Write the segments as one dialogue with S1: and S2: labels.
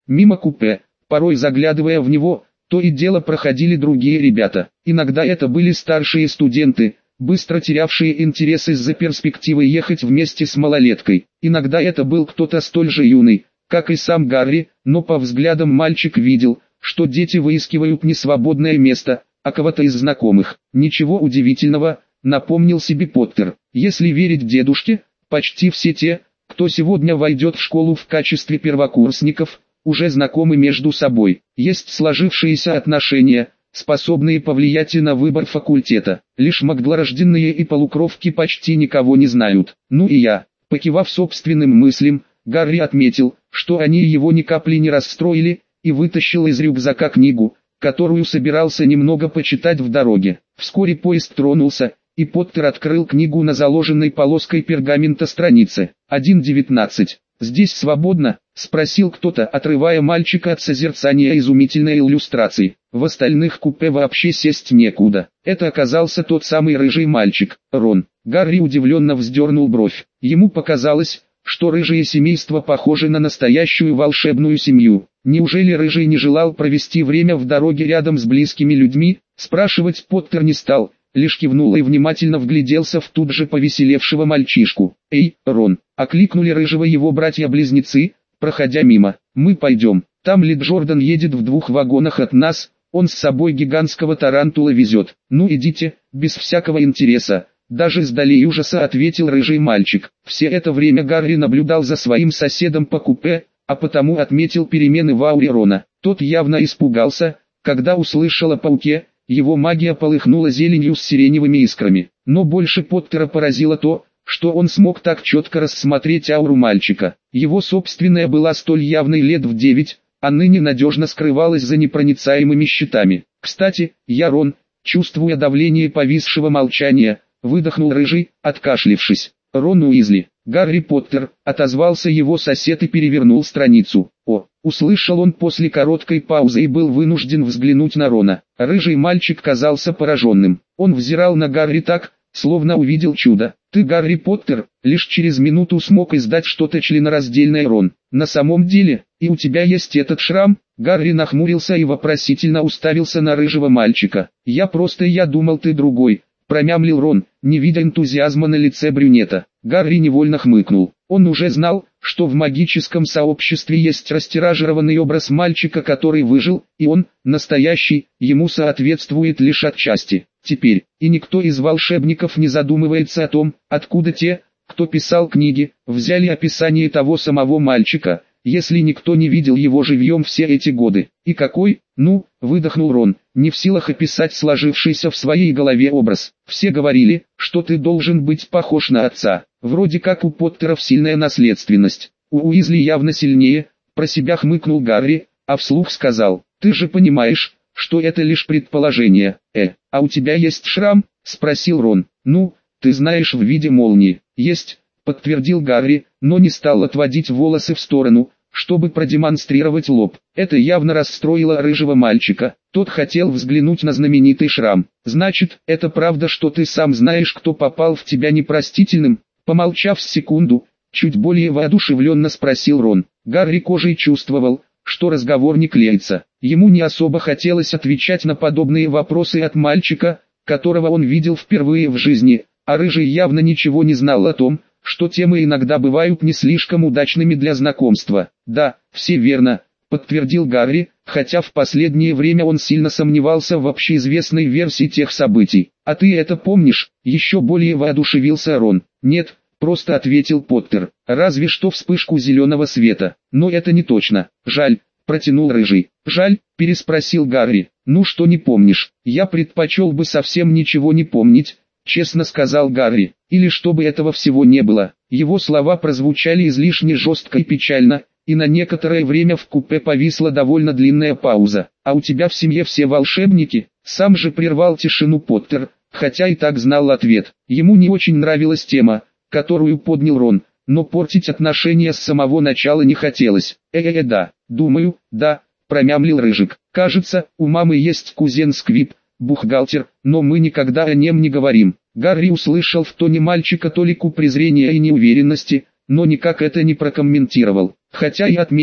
S1: Мимо купе, порой заглядывая в него, то и дело проходили другие ребята. Иногда это были старшие студенты, быстро терявшие интерес из-за перспективы ехать вместе с малолеткой. Иногда это был кто-то столь же юный, как и сам Гарри, но по взглядам мальчик видел, что дети выискивают не свободное место, а кого-то из знакомых. Ничего удивительного, напомнил себе Поттер. Если верить дедушке, почти все те, кто сегодня войдет в школу в качестве первокурсников, уже знакомы между собой. Есть сложившиеся отношения, способные повлиять и на выбор факультета. Лишь магдалорожденные и полукровки почти никого не знают. Ну и я, покивав собственным мыслям, Гарри отметил, что они его ни капли не расстроили, и вытащил из рюкзака книгу, которую собирался немного почитать в дороге. Вскоре поезд тронулся, и Поттер открыл книгу на заложенной полоской пергамента странице. 1.19. «Здесь свободно?» — спросил кто-то, отрывая мальчика от созерцания изумительной иллюстрации. В остальных купе вообще сесть некуда. Это оказался тот самый рыжий мальчик, Рон. Гарри удивленно вздернул бровь. Ему показалось, что рыжее семейство похоже на настоящую волшебную семью. Неужели рыжий не желал провести время в дороге рядом с близкими людьми? Спрашивать Поттер не стал, лишь кивнул и внимательно вгляделся в тут же повеселевшего мальчишку. «Эй, Рон!» — окликнули рыжего его братья-близнецы, проходя мимо. «Мы пойдем. Там Ли Джордан едет в 2 вагонах от нас, он с собой гигантского тарантула везет. Ну идите, без всякого интереса». Даже с долей ужаса ответил рыжий мальчик. Все это время Гарри наблюдал за своим соседом по купе, а потому отметил перемены в ауре Рона. Тот явно испугался, когда услышал о пауке, его магия полыхнула зеленью с сиреневыми искрами. Но больше Поттера поразило то, что он смог так четко рассмотреть ауру мальчика. Его собственная была столь явной лет в 9, а ныне надежно скрывалась за непроницаемыми щитами. «Кстати, я Рон», чувствуя давление повисшего молчания, выдохнул рыжий, откашлившись. «Рон Уизли». «Гарри Поттер», отозвался его сосед и перевернул страницу. «О», услышал он после короткой паузы и был вынужден взглянуть на Рона. Рыжий мальчик казался пораженным. Он взирал на Гарри так, словно увидел чудо. «Ты Гарри Поттер?» Лишь через минуту смог издать что-то членораздельное Рон. «На самом деле, и у тебя есть этот шрам?» Гарри нахмурился и вопросительно уставился на рыжего мальчика. Я думал ты другой», промямлил Рон, не видя энтузиазма на лице брюнета. Гарри невольно хмыкнул. Он уже знал, что в магическом сообществе есть растиражированный образ мальчика, который выжил, и он, настоящий, ему соответствует лишь отчасти. Теперь, и никто из волшебников не задумывается о том, откуда те, кто писал книги, взяли описание того самого мальчика, если никто не видел его живьем все эти годы. «И какой?» выдохнул Рон, не в силах описать сложившийся в своей голове образ. «Все говорили, что ты должен быть похож на отца. Вроде как у Поттеров сильная наследственность. У Уизли явно сильнее», про себя хмыкнул Гарри, а вслух сказал: «Ты же понимаешь, что это лишь предположение». А у тебя есть шрам?» спросил Рон. Ты знаешь, в виде молнии. «Есть», подтвердил Гарри, но не стал отводить волосы в сторону, чтобы продемонстрировать лоб. Это явно расстроило рыжего мальчика. Тот хотел взглянуть на знаменитый шрам. «Значит, это правда, что ты сам знаешь, кто попал в тебя непростительным?» Помолчав секунду, чуть более воодушевленно спросил Рон. Гарри кожей чувствовал, что разговор не клеится. Ему не особо хотелось отвечать на подобные вопросы от мальчика, которого он видел впервые в жизни, а рыжий явно ничего не знал о том, что темы иногда бывают не слишком удачными для знакомства. «Да, все верно», подтвердил Гарри, хотя в последнее время он сильно сомневался в общеизвестной версии тех событий. «А ты это помнишь?» Еще более воодушевился Рон. «Нет», просто ответил Поттер, «разве что вспышку зеленого света, но это не точно». «Жаль», протянул рыжий. «Жаль?» переспросил Гарри. Что не помнишь? Я предпочел бы совсем ничего не помнить, честно сказал Гарри, или чтобы этого всего не было. Его слова прозвучали излишне жестко и печально, и на некоторое время в купе повисла довольно длинная пауза. «А у тебя в семье все волшебники?» Сам же прервал тишину Поттер, хотя и так знал ответ. Ему не очень нравилась тема, которую поднял Рон, но портить отношения с самого начала не хотелось. Да, думаю, да», промямлил Рыжик. «Кажется, у мамы есть кузен Сквиб, бухгалтер, но мы никогда о нем не говорим». Гарри услышал в тоне мальчика толику презрения и неуверенности, но никак это не прокомментировал, хотя и отметил,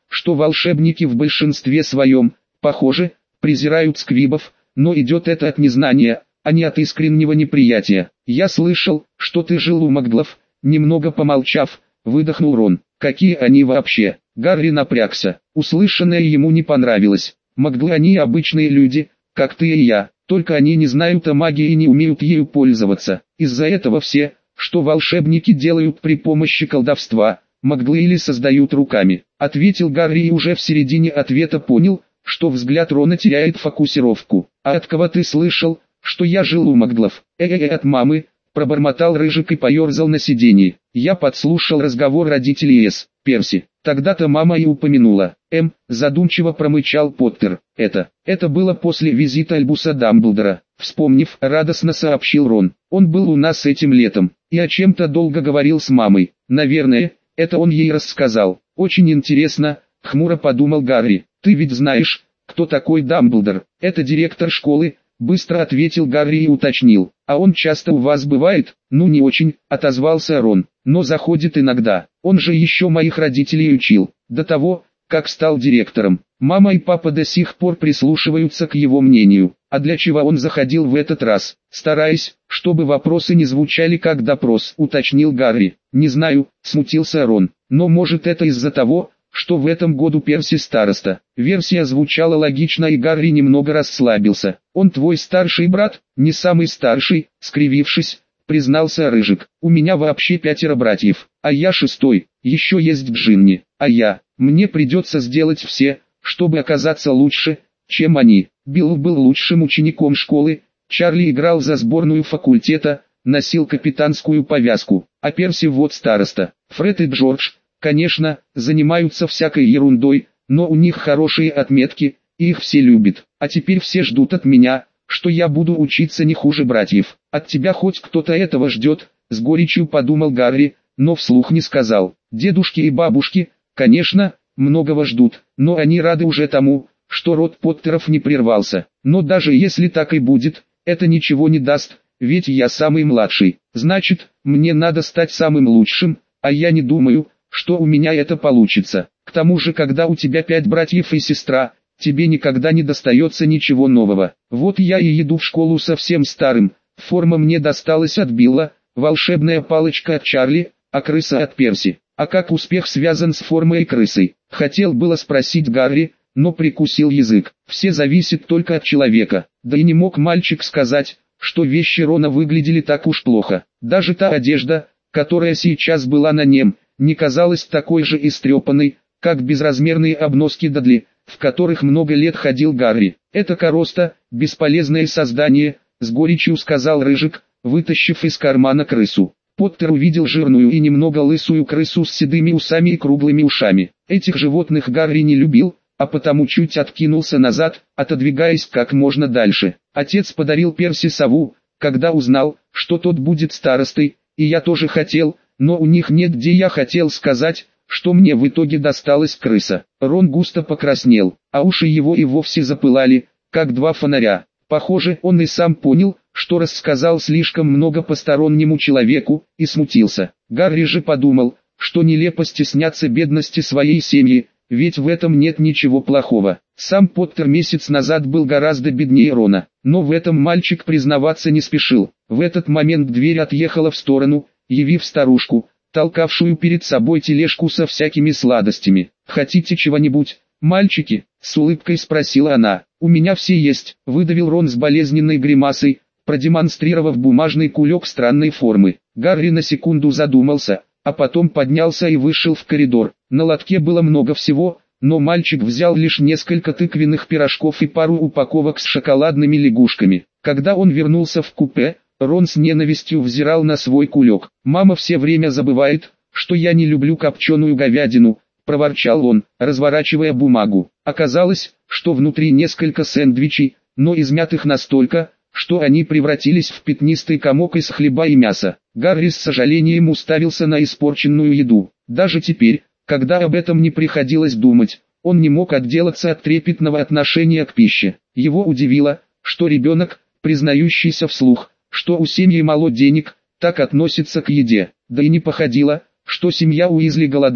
S1: что волшебники в большинстве своем, похоже, презирают сквибов, но идет это от незнания, а не от искреннего неприятия. Я слышал, что ты жил у Макглов, немного помолчав, выдохнул Рон. Какие они вообще? Гарри напрягся. Услышанное ему не понравилось. Макглы они обычные люди, как ты и я, только они не знают о магии и не умеют ею пользоваться. Из-за этого все, что волшебники делают при помощи колдовства, Макглы или создают руками. Ответил Гарри и уже в середине ответа понял, что взгляд Рона теряет фокусировку. А от кого ты слышал, что я жил у Макглов? От мамы, пробормотал Рыжик и поерзал на сиденье. Я подслушал разговор родителей Перси. Тогда-то мама и упомянула. Задумчиво промычал Поттер. Это было после визита Альбуса Дамблдора. Вспомнив, радостно сообщил Рон. Он был у нас этим летом, и о чем-то долго говорил с мамой. Наверное, это он ей рассказал. Очень интересно, хмуро подумал Гарри. Ты ведь знаешь, кто такой Дамблдор? Это директор школы, быстро ответил Гарри и уточнил. А он часто у вас бывает? Ну не очень, отозвался Рон. Но заходит иногда. Он же еще моих родителей учил. До того, как стал директором. Мама и папа до сих пор прислушиваются к его мнению. А для чего он заходил в этот раз? Стараясь, чтобы вопросы не звучали как допрос, уточнил Гарри. Не знаю, смутился Рон. Но может это из-за того, что в этом году Перси староста. Версия звучала логично и Гарри немного расслабился. Он твой старший брат? Не самый старший, скривившись, признался Рыжик. У меня вообще 5 братьев, а я 6-й, еще есть Джинни, а мне придется сделать все, чтобы оказаться лучше, чем они. Билл был лучшим учеником школы, Чарли играл за сборную факультета, носил капитанскую повязку, а Перси вот староста. Фред и Джордж, конечно, занимаются всякой ерундой, но у них хорошие отметки, и их все любят. А теперь все ждут от меня, что я буду учиться не хуже братьев. От тебя хоть кто-то этого ждет, с горечью подумал Гарри, но вслух не сказал. Дедушки и бабушки, конечно, многого ждут, но они рады уже тому, что род Поттеров не прервался. Но даже если так и будет, это ничего не даст, ведь я самый младший. Значит, мне надо стать самым лучшим, а я не думаю, что у меня это получится. К тому же, когда у тебя 5 братьев и сестра, тебе никогда не достается ничего нового. Вот я и иду в школу совсем старым, форма мне досталась от Билла, волшебная палочка от Чарли, а крыса от Перси. А как успех связан с формой и крысой? Хотел было спросить Гарри, но прикусил язык. Все зависит только от человека. Да и не мог мальчик сказать, что вещи Рона выглядели так уж плохо. Даже та одежда, которая сейчас была на нем, не казалась такой же истрепанной, как безразмерные обноски Дадли, в которых много лет ходил Гарри. «Это короста, бесполезное создание», — с горечью сказал Рыжик, вытащив из кармана крысу. Поттер увидел жирную и немного лысую крысу с седыми усами и круглыми ушами. Этих животных Гарри не любил, а потому чуть откинулся назад, отодвигаясь как можно дальше. Отец подарил Перси сову, когда узнал, что тот будет старостой, и я тоже хотел, но у них нет, где я хотел сказать, что мне в итоге досталась крыса. Рон густо покраснел, а уши его и вовсе запылали, как 2 фонаря. Похоже, он и сам понял, что рассказал слишком много постороннему человеку, и смутился. Гарри же подумал, что нелепо стесняться бедности своей семьи, ведь в этом нет ничего плохого. Сам Поттер месяц назад был гораздо беднее Рона, но в этом мальчик признаваться не спешил. В этот момент дверь отъехала в сторону, явив старушку, толкавшую перед собой тележку со всякими сладостями. «Хотите чего-нибудь, мальчики?» — с улыбкой спросила она. «У меня все есть», — выдавил Рон с болезненной гримасой, продемонстрировав бумажный кулек странной формы. Гарри на секунду задумался, а потом поднялся и вышел в коридор. На лотке было много всего, но мальчик взял лишь несколько тыквенных пирожков и пару упаковок с шоколадными лягушками. Когда он вернулся в купе, Рон с ненавистью взирал на свой кулек. «Мама все время забывает, что я не люблю копченую говядину», — проворчал он, разворачивая бумагу. Оказалось, что внутри несколько сэндвичей, но измятых настолько, что они превратились в пятнистый комок из хлеба и мяса. Гарри с сожалением уставился на испорченную еду. Даже теперь, когда об этом не приходилось думать, он не мог отделаться от трепетного отношения к пище. Его удивило, что ребенок, признающийся вслух, что у семьи мало денег, так относится к еде. Да и не походило, что семья Уизли голодала,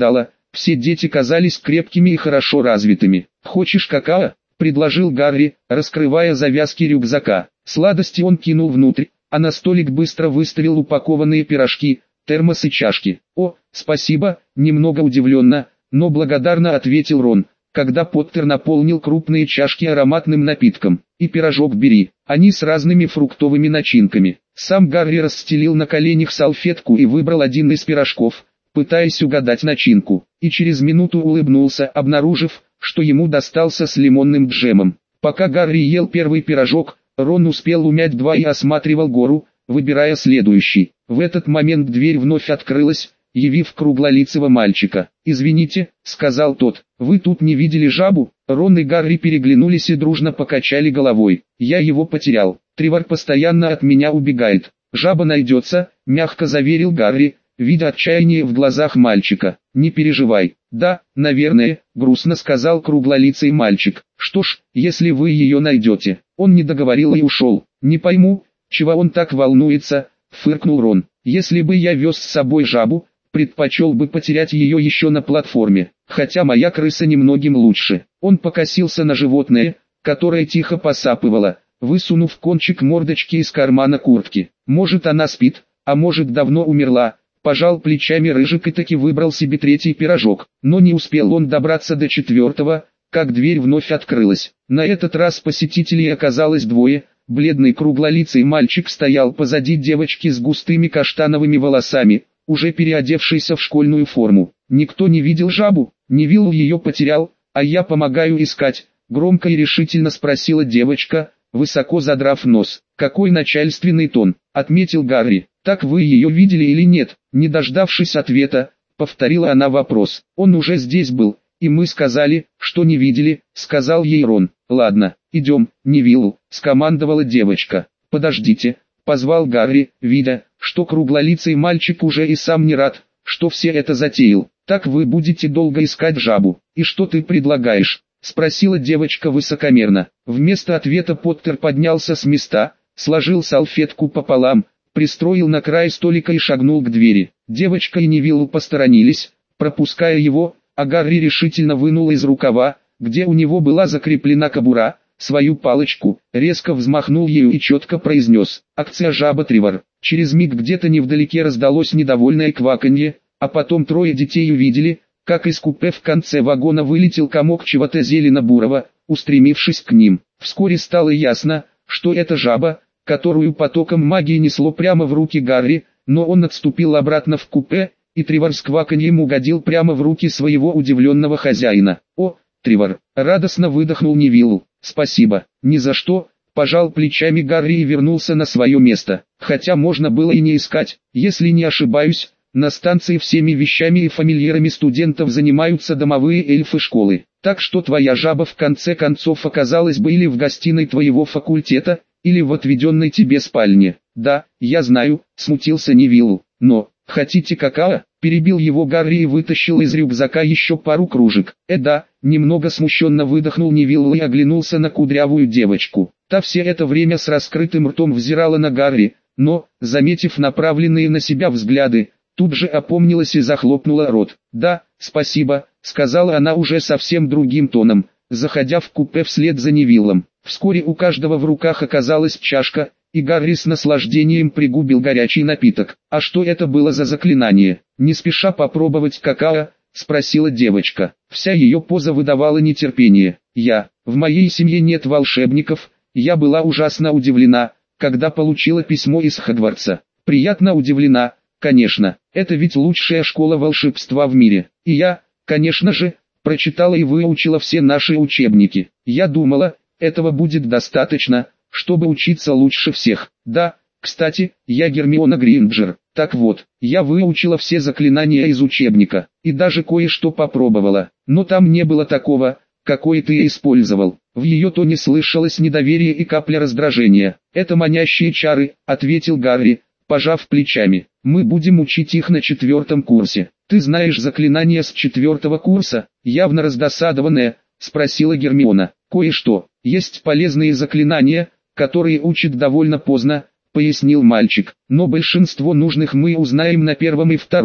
S1: Все дети казались крепкими и хорошо развитыми. «Хочешь какао?» – предложил Гарри, раскрывая завязки рюкзака. Сладости он кинул внутрь, а на столик быстро выставил упакованные пирожки, термос и чашки. «О, спасибо», – немного удивленно, но благодарно ответил Рон, когда Поттер наполнил крупные чашки ароматным напитком. «И пирожок бери, они с разными фруктовыми начинками». Сам Гарри расстелил на коленях салфетку и выбрал один из пирожков, пытаясь угадать начинку, и через минуту улыбнулся, обнаружив, что ему достался с лимонным джемом. Пока Гарри ел первый пирожок, Рон успел умять два и осматривал гору, выбирая следующий. В этот момент дверь вновь открылась, явив круглолицего мальчика. «Извините», — сказал тот, — «вы тут не видели жабу?» Рон и Гарри переглянулись и дружно покачали головой. «Я его потерял. Тревор постоянно от меня убегает. Жаба найдется», — мягко заверил Гарри, видя отчаяние в глазах мальчика. «Не переживай». «Да, наверное», — грустно сказал круглолицый мальчик. «Что ж, если вы ее найдете». Он не договорил и ушел. «Не пойму, чего он так волнуется», — фыркнул Рон. «Если бы я вез с собой жабу, предпочел бы потерять ее еще на платформе, хотя моя крыса немногим лучше». Он покосился на животное, которое тихо посапывало, высунув кончик мордочки из кармана куртки. «Может, она спит, а может, давно умерла». Пожал плечами Рыжик и таки выбрал себе третий пирожок, но не успел он добраться до четвертого, как дверь вновь открылась. На этот раз посетителей оказалось двое. Бледный круглолицый мальчик стоял позади девочки с густыми каштановыми волосами, уже переодевшейся в школьную форму. «Никто не видел жабу? Невилл ее потерял, а я помогаю искать», — громко и решительно спросила девочка, высоко задрав нос. «Какой начальственный тон», — отметил Гарри. «Так вы ее видели или нет?» Не дождавшись ответа, повторила она вопрос. «Он уже здесь был, и мы сказали, что не видели», — сказал ей Рон. «Ладно, идем, Невилл», — скомандовала девочка. «Подождите», — позвал Гарри, видя, что круглолицый мальчик уже и сам не рад, что все это затеял. «Так вы будете долго искать жабу. И что ты предлагаешь?» — спросила девочка высокомерно. Вместо ответа Поттер поднялся с места, сложил салфетку пополам, пристроил на край столика и шагнул к двери. Девочка и Невилл посторонились, пропуская его, а Гарри решительно вынул из рукава, где у него была закреплена кобура, свою палочку, резко взмахнул ею и четко произнес: «Акция жаба Тревор». Через миг где-то невдалеке раздалось недовольное кваканье, а потом трое детей увидели, как из купе в конце вагона вылетел комок чего-то зелено-бурого, устремившись к ним. Вскоре стало ясно, что это жаба, которую потоком магии несло прямо в руки Гарри, но он отступил обратно в купе, и Тревор с кваканьем угодил прямо в руки своего удивленного хозяина. «О, Тревор!» — радостно выдохнул Невилл. «Спасибо». «Ни за что», — пожал плечами Гарри и вернулся на свое место. Хотя можно было и не искать. Если не ошибаюсь, на станции всеми вещами и фамильярами студентов занимаются домовые эльфы школы. Так что твоя жаба в конце концов оказалась бы или в гостиной твоего факультета, или в отведенной тебе спальне». «Да, я знаю», — смутился Невилл. «Но, хотите какао?» — перебил его Гарри и вытащил из рюкзака еще пару кружек. Да», — немного смущенно выдохнул Невилл и оглянулся на кудрявую девочку. Та все это время с раскрытым ртом взирала на Гарри, но, заметив направленные на себя взгляды, тут же опомнилась и захлопнула рот. «Да, спасибо», — сказала она уже совсем другим тоном, заходя в купе вслед за Невиллом. Вскоре у каждого в руках оказалась чашка, и Гарри с наслаждением пригубил горячий напиток. «А что это было за заклинание?» «Не спеша попробовать какао?» — спросила девочка. Вся ее поза выдавала нетерпение. В моей семье нет волшебников, я была ужасно удивлена, когда получила письмо из Хогвартса. Приятно удивлена, конечно, это ведь лучшая школа волшебства в мире. И я, конечно же, прочитала и выучила все наши учебники. Я думала, этого будет достаточно, чтобы учиться лучше всех. Да, кстати, я Гермиона Грейнджер. Так вот, я выучила все заклинания из учебника, и даже кое-что попробовала. Но там не было такого, какой ты использовал. В ее тоне слышалось недоверие и капля раздражения. «Это манящие чары», — ответил Гарри, пожав плечами. «Мы будем учить их на 4-м курсе». «Ты знаешь заклинания с 4-го курса?» Явно раздосадованная, спросила Гермиона. «Кое-что. Есть полезные заклинания, которые учат довольно поздно», — пояснил мальчик. «Но большинство нужных мы узнаем на 1-м и 2-м.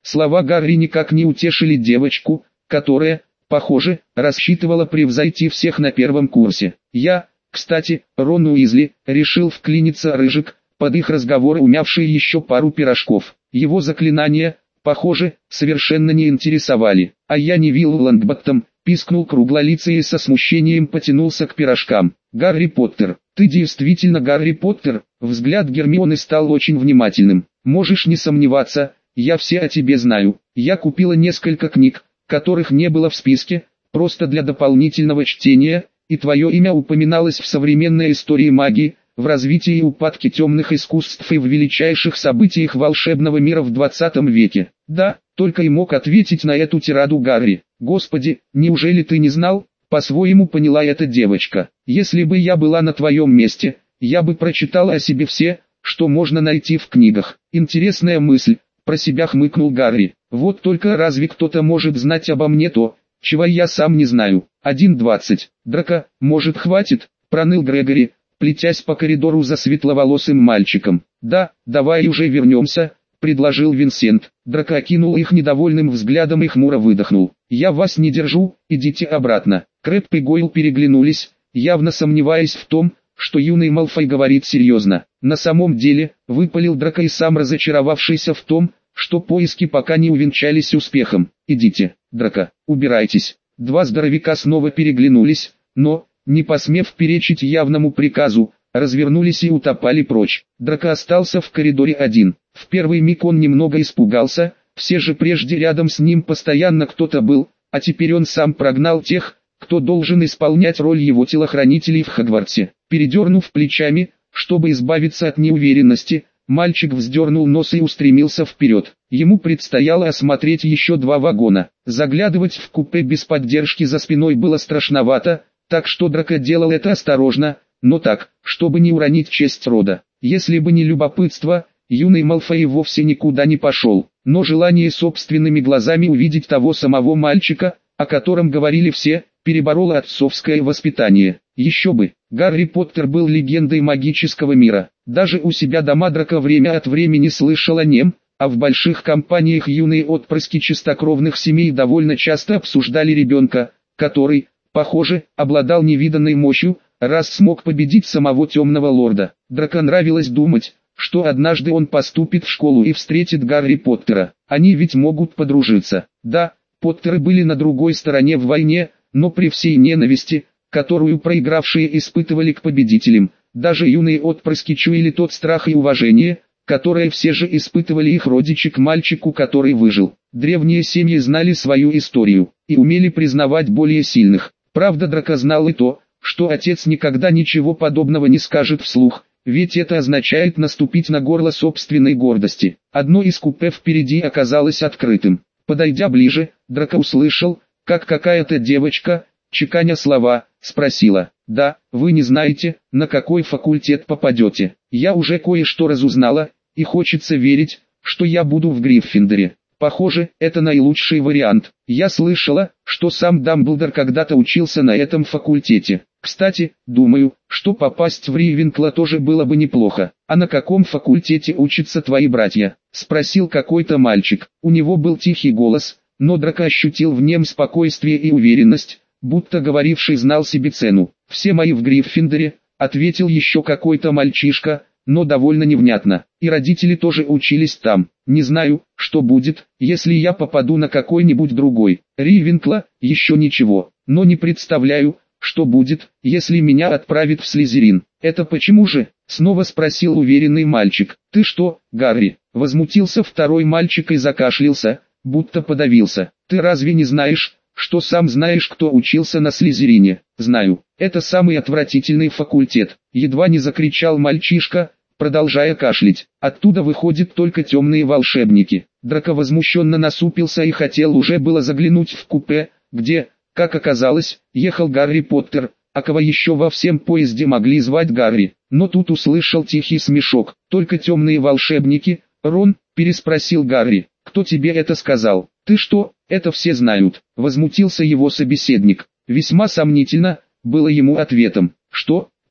S1: Слова Гарри никак не утешили девочку, которая, похоже, рассчитывала превзойти всех на первом курсе. Кстати, Рон Уизли, решил вклиниться Рыжик, под их разговор умявший еще пару пирожков. Его заклинания, похоже, совершенно не интересовали. А я Невилл Лонгботтом, пискнул круглолицый и со смущением потянулся к пирожкам. Гарри Поттер, ты действительно Гарри Поттер? Взгляд Гермионы стал очень внимательным. Можешь не сомневаться, я все о тебе знаю. Я купила несколько книг, которых не было в списке, просто для дополнительного чтения, и твое имя упоминалось в современной истории магии, в развитии и упадке темных искусств и в величайших событиях волшебного мира в 20 веке. Да, только и мог ответить на эту тираду Гарри. Господи, неужели ты не знал? По-своему поняла эта девочка. Если бы я была на твоем месте, я бы прочитала о себе все, что можно найти в книгах. Интересная мысль, про себя хмыкнул Гарри. Вот только разве кто-то может знать обо мне то, чего я сам не знаю? 1:20. Драко, может хватит? Проныл Грегори, плетясь по коридору за светловолосым мальчиком. Да, давай уже вернемся, предложил Винсент. Драко окинул их недовольным взглядом и хмуро выдохнул. Я вас не держу, идите обратно. Крэбб и Гойл переглянулись, явно сомневаясь в том, что юный Малфой говорит серьезно. На самом деле, выпалил Драко и сам разочаровавшийся в том, что поиски пока не увенчались успехом. Идите, Драко, убирайтесь. Два здоровяка снова переглянулись, но, не посмев перечить явному приказу, развернулись и утопали прочь. Драко остался в коридоре один. В первый миг он немного испугался, все же прежде рядом с ним постоянно кто-то был, а теперь он сам прогнал тех, кто должен исполнять роль его телохранителей в Хогвартсе. Передернув плечами, чтобы избавиться от неуверенности, мальчик вздернул нос и устремился вперед. Ему предстояло осмотреть еще 2 вагона. Заглядывать в купе без поддержки за спиной было страшновато, так что Драко делал это осторожно, но так, чтобы не уронить честь рода. Если бы не любопытство, юный Малфой вовсе никуда не пошел, но желание собственными глазами увидеть того самого мальчика, о котором говорили все, перебороло отцовское воспитание. Еще бы, Гарри Поттер был легендой магического мира. Даже у себя дома Драко время от времени слышал о нем, а в больших компаниях юные отпрыски чистокровных семей довольно часто обсуждали ребенка, который, похоже, обладал невиданной мощью, раз смог победить самого темного лорда. Драко нравилось думать, что однажды он поступит в школу и встретит Гарри Поттера. Они ведь могут подружиться. Да, Поттеры были на другой стороне в войне, но при всей ненависти, которую проигравшие испытывали к победителям, даже юные отпрыски чуяли тот страх и уважение, которое все же испытывали их родичи к мальчику, который выжил. Древние семьи знали свою историю и умели признавать более сильных. Правда, Драко знал и то, что отец никогда ничего подобного не скажет вслух, ведь это означает наступить на горло собственной гордости. Одно из купе впереди оказалось открытым. Подойдя ближе, Драко услышал, как какая-то девочка, чеканя слова, спросила: «Да, вы не знаете, на какой факультет попадете? Я уже кое-что разузнала, и хочется верить, что я буду в Гриффиндоре. Похоже, это наилучший вариант. Я слышала, что сам Дамблдор когда-то учился на этом факультете. Кстати, думаю, что попасть в Ривенкло тоже было бы неплохо. А на каком факультете учатся твои братья?» — спросил какой-то мальчик. У него был тихий голос, но Драко ощутил в нем спокойствие и уверенность, будто говоривший знал себе цену. «Все мои в Гриффиндоре», — ответил еще какой-то мальчишка, но довольно невнятно. «И родители тоже учились там. Не знаю, что будет, если я попаду на какой-нибудь другой. Ривенкло, еще ничего, но не представляю, что будет, если меня отправят в Слизерин». «Это почему же?» — снова спросил уверенный мальчик. «Ты что, Гарри?» — возмутился второй мальчик и закашлялся, будто подавился. «Ты разве не знаешь, что сам знаешь, кто учился на Слизерине?» «Знаю, это самый отвратительный факультет», — едва не закричал мальчишка, продолжая кашлять. «Оттуда выходят только темные волшебники». Драко возмущенно насупился и хотел уже было заглянуть в купе, где, как оказалось, ехал Гарри Поттер, а кого еще во всем поезде могли звать Гарри. Но тут услышал тихий смешок. «Только темные волшебники, Рон?» — переспросил Гарри. «Кто тебе это сказал?» «Ты что, это все знают?» — возмутился его собеседник. Весьма сомнительно, было ему ответом. «Что?» —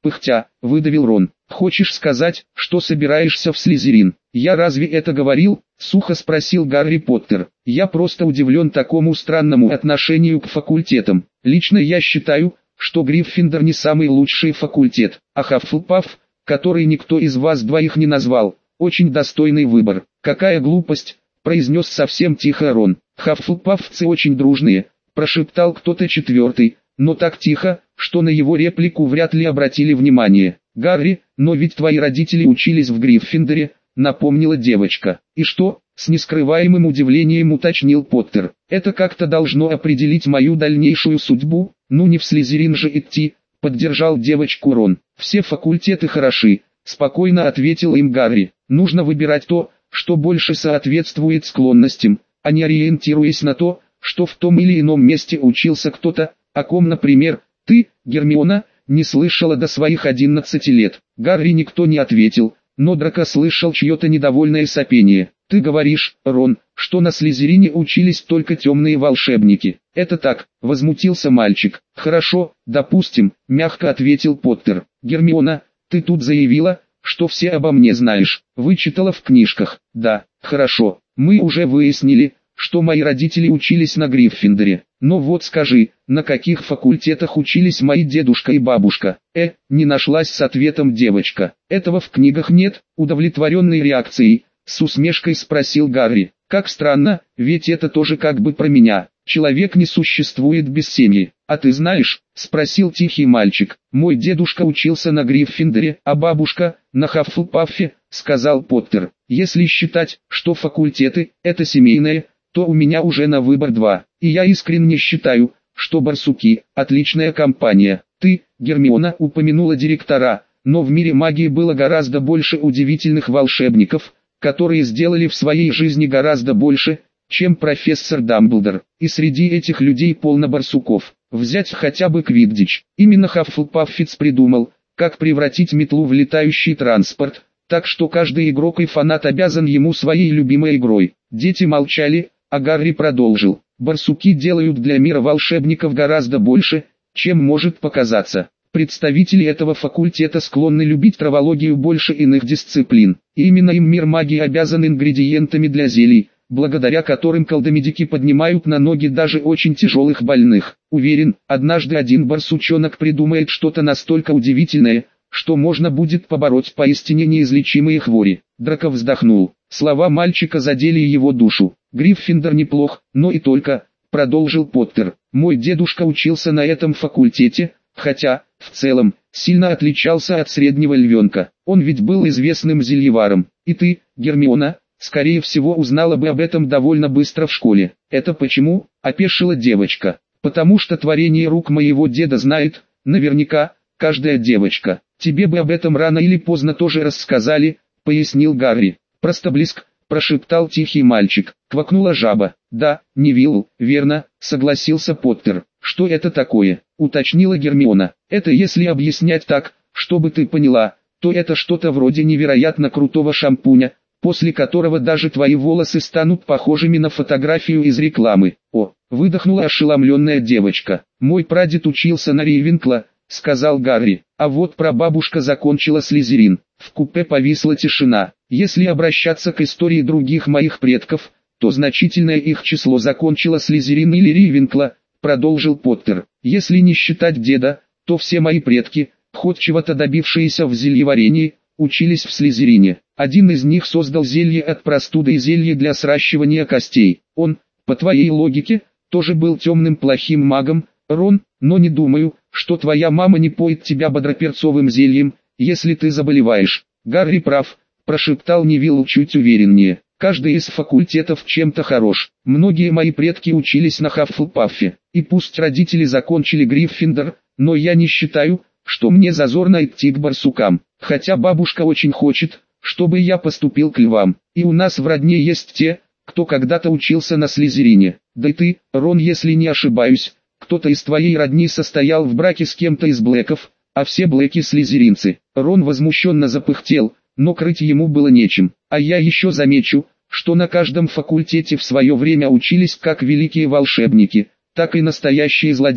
S1: Пыхтя, выдавил Рон. «Хочешь сказать, что собираешься в Слизерин?» «Я разве это говорил?» — сухо спросил Гарри Поттер. «Я просто удивлен такому странному отношению к факультетам. Лично я считаю, что Гриффиндор не самый лучший факультет, а Хаффлпафф, который никто из вас двоих не назвал, очень достойный выбор». «Какая глупость!» — произнес совсем тихо Рон. «Хаффлпаффцы очень дружные», — прошептал кто-то четвертый, но так тихо, что на его реплику вряд ли обратили внимание. «Гарри, но ведь твои родители учились в Гриффиндоре», — напомнила девочка. «И что?» — с нескрываемым удивлением уточнил Поттер. «Это как-то должно определить мою дальнейшую судьбу. Ну не в Слизерин же идти», — поддержал девочку Рон. «Все факультеты хороши», — спокойно ответил им Гарри. «Нужно выбирать то, что больше соответствует склонностям, а не ориентируясь на то, что в том или ином месте учился кто-то, о ком, например, ты, Гермиона, не слышала до своих 11 лет». Гарри никто не ответил, но Драко слышал чье-то недовольное сопение. «Ты говоришь, Рон, что на Слизерине учились только темные волшебники». «Это так», — возмутился мальчик. «Хорошо, допустим», — мягко ответил Поттер. «Гермиона, ты тут заявила, что все обо мне знаешь. Вычитала в книжках». «Да, хорошо, мы уже выяснили, что мои родители учились на Гриффиндоре. Но вот скажи, на каких факультетах учились мои дедушка и бабушка?» Не нашлась с ответом девочка. «Этого в книгах нет», — удовлетворенной реакцией, с усмешкой спросил Гарри. «Как странно, ведь это тоже как бы про меня. Человек не существует без семьи. А ты знаешь?» — спросил тихий мальчик. «Мой дедушка учился на Гриффиндоре, а бабушка — на Хаффлпаффе», — сказал Поттер. «Если считать, что факультеты — это семейное, то у меня уже на выбор два. И я искренне считаю, что барсуки – отличная компания. Ты, Гермиона, упомянула директора, но в мире магии было гораздо больше удивительных волшебников, которые сделали в своей жизни гораздо больше, чем профессор Дамблдор. И среди этих людей полно барсуков. Взять хотя бы Квиддич. Именно Хаффлпаффец придумал, как превратить метлу в летающий транспорт, так что каждый игрок и фанат обязан ему своей любимой игрой. Дети молчали, а Гарри продолжил. «Барсуки делают для мира волшебников гораздо больше, чем может показаться. Представители этого факультета склонны любить травологию больше иных дисциплин. И именно им мир магии обязан ингредиентами для зелий, благодаря которым колдомедики поднимают на ноги даже очень тяжелых больных. Уверен, однажды один барсучонок придумает что-то настолько удивительное, что можно будет побороть поистине неизлечимые хвори». Драко вздохнул. Слова мальчика задели его душу. «Гриффиндор неплох, но и только», — продолжил Поттер. «Мой дедушка учился на этом факультете, хотя, в целом, сильно отличался от среднего львенка. Он ведь был известным зельеваром. И ты, Гермиона, скорее всего узнала бы об этом довольно быстро в школе». «Это почему?» — опешила девочка. «Потому что творение рук моего деда знает, наверняка, каждая девочка. Тебе бы об этом рано или поздно тоже рассказали», — пояснил Гарри. «Простоблеск», — прошептал тихий мальчик. Квакнула жаба. «Да, Невилл, верно», — согласился Поттер. «Что это такое?» — уточнила Гермиона. «Это если объяснять так, чтобы ты поняла, то это что-то вроде невероятно крутого шампуня, после которого даже твои волосы станут похожими на фотографию из рекламы». «О!» — выдохнула ошеломленная девочка. «Мой прадед учился на Рейвенкла», — сказал Гарри. «А вот прабабушка закончила Слизерин». В купе повисла тишина. «Если обращаться к истории других моих предков, то значительное их число закончило Слизерин или Рейвенкла», — продолжил Поттер. «Если не считать деда, то все мои предки, хоть чего-то добившиеся в зельеварении, учились в Слизерине. Один из них создал зелье от простуды и зелье для сращивания костей. Он, по твоей логике, тоже был темным плохим магом, Рон, но не думаю, что твоя мама не поет тебя бодроперцовым зельем, если ты заболеваешь». «Гарри прав», — прошептал Невилл чуть увереннее. «Каждый из факультетов чем-то хорош. Многие мои предки учились на Хаффлпаффе. И пусть родители закончили Гриффиндор, но я не считаю, что мне зазорно идти к барсукам. Хотя бабушка очень хочет, чтобы я поступил к львам. И у нас в родне есть те, кто когда-то учился на Слизерине. Да и ты, Рон, если не ошибаюсь, кто-то из твоей родни состоял в браке с кем-то из Блэков, а все Блэки слизеринцы». Рон возмущенно запыхтел, но крыть ему было нечем. «А я еще замечу, что на каждом факультете в свое время учились как великие волшебники, так и настоящие злодеи.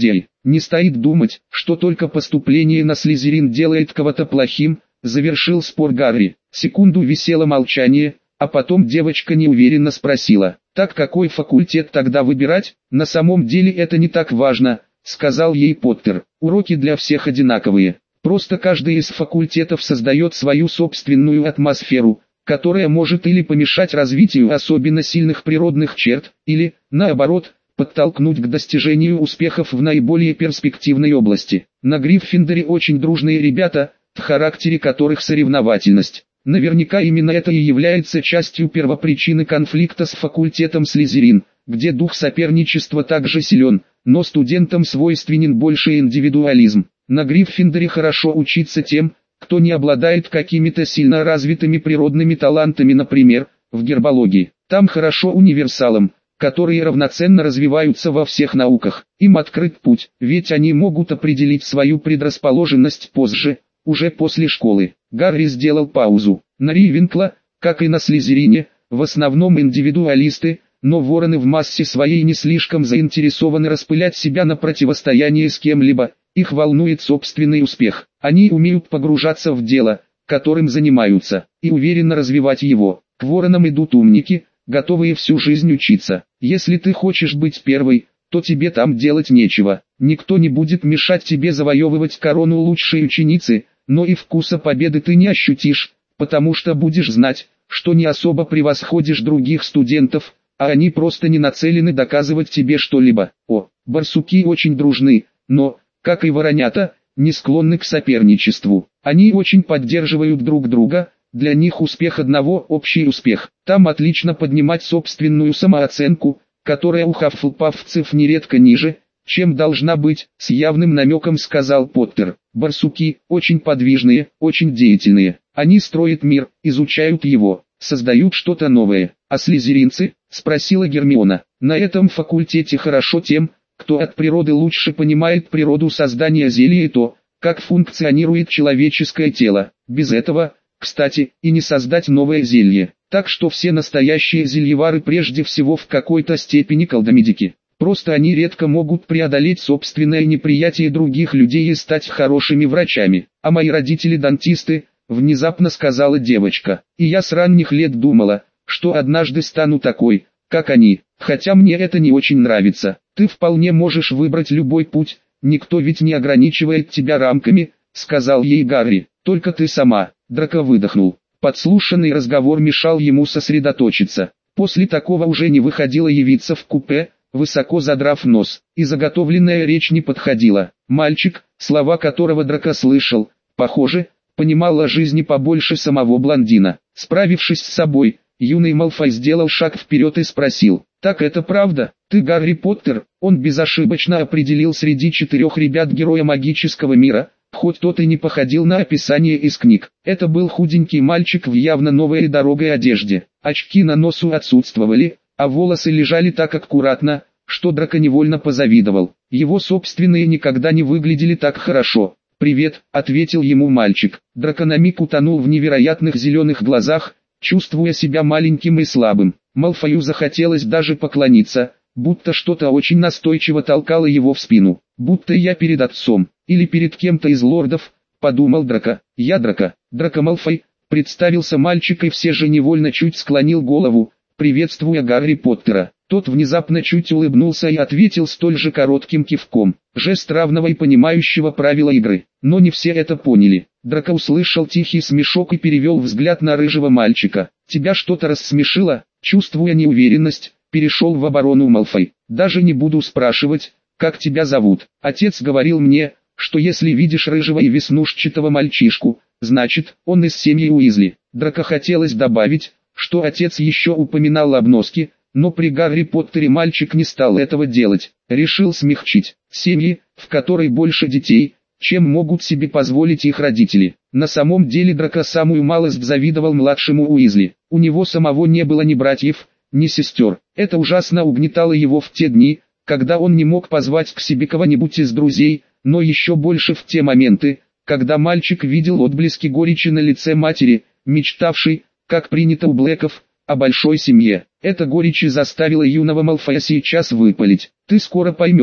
S1: Не стоит думать, что только поступление на Слизерин делает кого-то плохим, завершил спор Гарри. Секунду висело молчание, а потом девочка неуверенно спросила: «Так какой факультет тогда выбирать?» «На самом деле это не так важно», — сказал ей Поттер. «Уроки для всех одинаковые. Просто каждый из факультетов создает свою собственную атмосферу, которая может или помешать развитию особенно сильных природных черт, или, наоборот, подтолкнуть к достижению успехов в наиболее перспективной области. На Гриффиндоре очень дружные ребята, в характере которых соревновательность. Наверняка именно это и является частью первопричины конфликта с факультетом Слизерин, где дух соперничества также силен, но студентам свойственен больше индивидуализм. На Гриффиндоре хорошо учиться тем, кто не обладает какими-то сильно развитыми природными талантами, например, в гербологии. Там хорошо универсалам, которые равноценно развиваются во всех науках. Им открыт путь, ведь они могут определить свою предрасположенность позже, уже после школы. Гарри сделал паузу. На Ривенкла, как и на Слизерине, в основном индивидуалисты, но вороны в массе своей не слишком заинтересованы распылять себя на противостояние с кем-либо. Их волнует собственный успех. Они умеют погружаться в дело, которым занимаются, и уверенно развивать его. К воронам идут умники, готовые всю жизнь учиться. Если ты хочешь быть первой, то тебе там делать нечего. Никто не будет мешать тебе завоевывать корону лучшей ученицы, но и вкуса победы ты не ощутишь, потому что будешь знать, что не особо превосходишь других студентов, а они просто не нацелены доказывать тебе что-либо. Барсуки очень дружны, но, как и воронята, не склонны к соперничеству. Они очень поддерживают друг друга, для них успех одного – общий успех. Там отлично поднимать собственную самооценку, которая у хаффлпаффцев нередко ниже, чем должна быть, с явным намеком сказал Поттер. Барсуки – очень подвижные, очень деятельные. Они строят мир, изучают его, создают что-то новое. А слизеринцы? Спросила Гермиона. На этом факультете хорошо тем, кто от природы лучше понимает природу создания зелья и то, как функционирует человеческое тело. Без этого, кстати, и не создать новое зелье. Так что все настоящие зельевары прежде всего в какой-то степени колдомедики. Просто они редко могут преодолеть собственное неприятие других людей и стать хорошими врачами. А мои родители дантисты, внезапно сказала девочка. И я с ранних лет думала, что однажды стану такой, как они. Хотя мне это не очень нравится. Ты вполне можешь выбрать любой путь, никто ведь не ограничивает тебя рамками, сказал ей Гарри. Только ты сама. Драко выдохнул. Подслушанный разговор мешал ему сосредоточиться. После такого уже не выходило явиться в купе, высоко задрав нос, и заготовленная речь не подходила. Мальчик, слова которого Драко слышал, похоже, понимал о жизни побольше самого блондина. Справившись с собой, юный Малфой сделал шаг вперед и спросил: «Так это правда? Ты Гарри Поттер?» Он безошибочно определил среди 4 ребят героя магического мира, хоть тот и не походил на описание из книг. Это был худенький мальчик в явно новой и дорогой одежде. Очки на носу отсутствовали, а волосы лежали так аккуратно, что Драко невольно позавидовал. Его собственные никогда не выглядели так хорошо. «Привет», — ответил ему мальчик. Драко на миг утонул в невероятных зеленых глазах, чувствуя себя маленьким и слабым. Малфою захотелось даже поклониться, будто что-то очень настойчиво толкало его в спину. «Будто я перед отцом, или перед кем-то из лордов», — подумал Драко. «Я Драко». Драко Малфой, представился мальчик и все же невольно чуть склонил голову, приветствуя Гарри Поттера. Тот внезапно чуть улыбнулся и ответил столь же коротким кивком. Жест равного и понимающего правила игры. Но не все это поняли. Драко услышал тихий смешок и перевел взгляд на рыжего мальчика. «Тебя что-то рассмешило?» Чувствуя неуверенность, перешел в оборону Малфой. «Даже не буду спрашивать, как тебя зовут. Отец говорил мне, что если видишь рыжего и веснушчатого мальчишку, значит, он из семьи Уизли». Драко хотелось добавить, что отец еще упоминал обноски, но при Гарри Поттере мальчик не стал этого делать. Решил смягчить. Семьи, в которой больше детей, чем могут себе позволить их родители. На самом деле Драко самую малость завидовал младшему Уизли. У него самого не было ни братьев, ни сестер. Это ужасно угнетало его в те дни, когда он не мог позвать к себе кого-нибудь из друзей, но еще больше в те моменты, когда мальчик видел отблески горечи на лице матери, мечтавшей, как принято у Блэков, о большой семье. Эта горечь заставила юного Малфоя сейчас выпалить. «Ты скоро поймешь,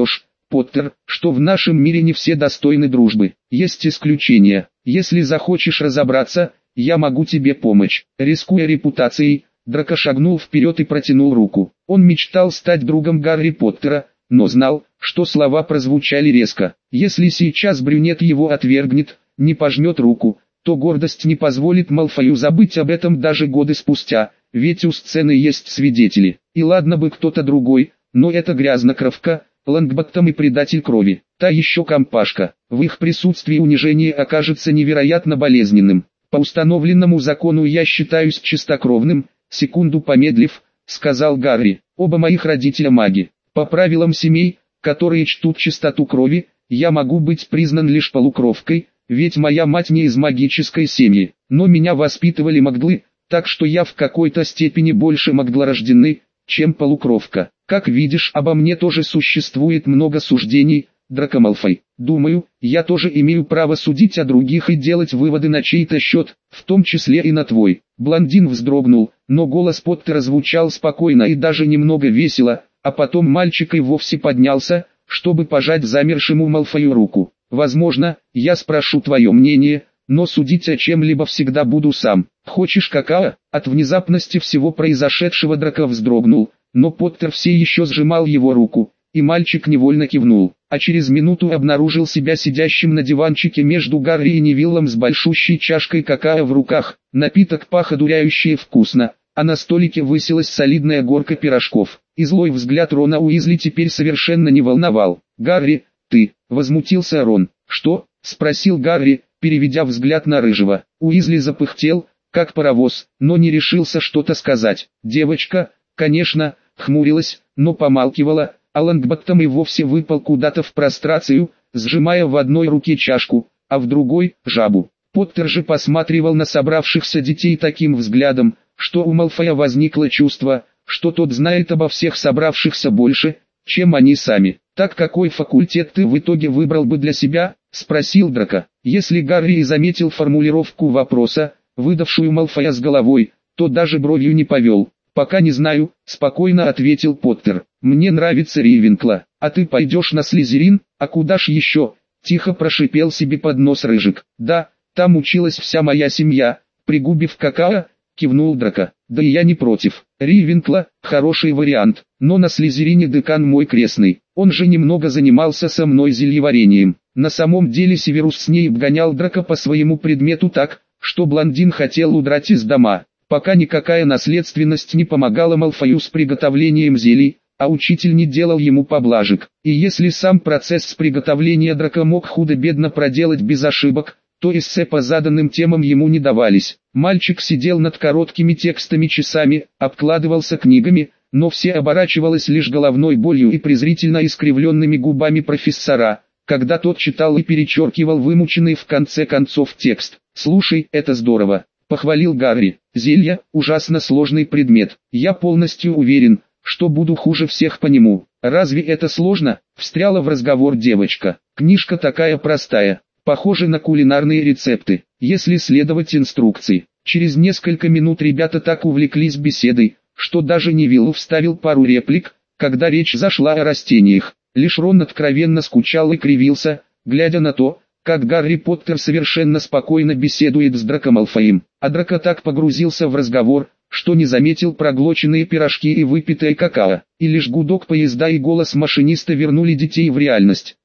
S1: Поттер, что в нашем мире не все достойны дружбы. Есть исключения. Если захочешь разобраться, я могу тебе помочь». Рискуя репутацией, Драко шагнул вперед и протянул руку. Он мечтал стать другом Гарри Поттера, но знал, что слова прозвучали резко. Если сейчас брюнет его отвергнет, не пожмет руку, то гордость не позволит Малфою забыть об этом даже годы спустя, ведь у сцены есть свидетели. И ладно бы кто-то другой, но это грязнокровка, Лонгботтом и предатель крови, та еще компашка. В их присутствии унижение окажется невероятно болезненным. По установленному закону я считаюсь чистокровным, секунду помедлив, сказал Гарри. Оба моих родителя маги. По правилам семей, которые чтут чистоту крови, я могу быть признан лишь полукровкой, ведь моя мать не из магической семьи, но меня воспитывали маглы, так что я в какой-то степени больше маглорожденный, чем полукровка. Как видишь, обо мне тоже существует много суждений, Драко Малфой. Думаю, я тоже имею право судить о других и делать выводы на чей-то счет, в том числе и на твой. Блондин вздрогнул, но голос Поттера звучал спокойно и даже немного весело, а потом мальчик и вовсе поднялся, чтобы пожать замершему Малфою руку. Возможно, я спрошу твое мнение, но судить о чем-либо всегда буду сам. Хочешь какао? От внезапности всего произошедшего Драко вздрогнул, но Поттер все еще сжимал его руку, и мальчик невольно кивнул, а через минуту обнаружил себя сидящим на диванчике между Гарри и Невиллом с большущей чашкой какао в руках. Напиток пах одуряюще вкусно, а на столике высилась солидная горка пирожков, и злой взгляд Рона Уизли теперь совершенно не волновал. «Гарри, ты!» — возмутился Рон. «Что?» — спросил Гарри, переведя взгляд на Рыжего. Уизли запыхтел, как паровоз, но не решился что-то сказать. Девочка, конечно, хмурилась, но помалкивала, а Лонгботтом и вовсе выпал куда-то в прострацию, сжимая в одной руке чашку, а в другой — жабу. Поттер же посматривал на собравшихся детей таким взглядом, что у Малфоя возникло чувство, что тот знает обо всех собравшихся больше, чем они сами. «Так какой факультет ты в итоге выбрал бы для себя?» — спросил Драко. Если Гарри и заметил формулировку вопроса, выдавшую Малфоя с головой, то даже бровью не повел. «Пока не знаю», — спокойно ответил Поттер. «Мне нравится Рейвенкла. А ты пойдешь на Слизерин? А куда ж еще?» — тихо прошипел себе под нос Рыжик. «Да, там училась вся моя семья», — пригубив какао, кивнул Драко. «Да и я не против. Рейвенкла — хороший вариант, но на Слизерине декан мой крестный. Он же немного занимался со мной зельеварением». На самом деле Северус Снейп гонял Драко по своему предмету так, что блондин хотел удрать из дома. Пока никакая наследственность не помогала Малфою с приготовлением зелий, а учитель не делал ему поблажек. И если сам процесс приготовления Драко мог худо-бедно проделать без ошибок, то эссе по заданным темам ему не давались. Мальчик сидел над короткими текстами часами, обкладывался книгами, но все оборачивалось лишь головной болью и презрительно искривленными губами профессора, когда тот читал и перечеркивал вымученный в конце концов текст. «Слушай, это здорово», — похвалил Гарри. «Зелья — ужасно сложный предмет. Я полностью уверен, что буду хуже всех по нему». «Разве это сложно?» — встряла в разговор девочка. «Книжка такая простая, похожа на кулинарные рецепты, если следовать инструкции». Через несколько минут ребята так увлеклись беседой, что даже Невилл вставил пару реплик, когда речь зашла о растениях. Лишь Рон откровенно скучал и кривился, глядя на то, как Гарри Поттер совершенно спокойно беседует с Драко Малфоем. А Драко так погрузился в разговор, что не заметил проглоченные пирожки и выпитое какао. И лишь гудок поезда и голос машиниста вернули детей в реальность.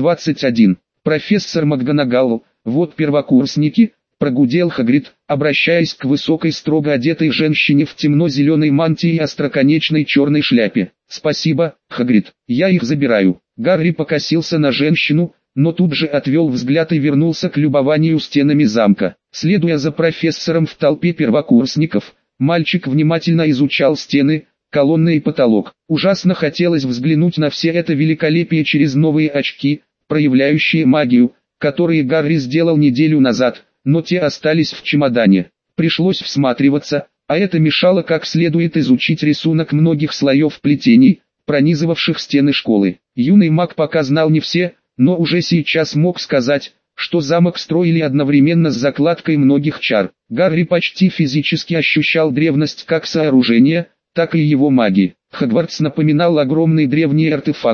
S1: 1:21. «Профессор МакГонагал, вот первокурсники», — прогудел Хагрид, обращаясь к высокой строго одетой женщине в темно-зеленой мантии и остроконечной черной шляпе. «Спасибо, Хагрид, я их забираю». Гарри покосился на женщину, но тут же отвел взгляд и вернулся к любованию стенами замка. Следуя за профессором в толпе первокурсников, мальчик внимательно изучал стены, колонны и потолок. Ужасно хотелось взглянуть на все это великолепие через новые очки, проявляющие магию, которые Гарри сделал неделю назад, но те остались в чемодане. Пришлось всматриваться, а это мешало как следует изучить рисунок многих слоев плетений, пронизывавших стены школы. Юный маг пока знал не все, но уже сейчас мог сказать, что замок строили одновременно с закладкой многих чар. Гарри почти физически ощущал древность как сооружения, так и его магии. Хогвартс напоминал огромный древний артефакт,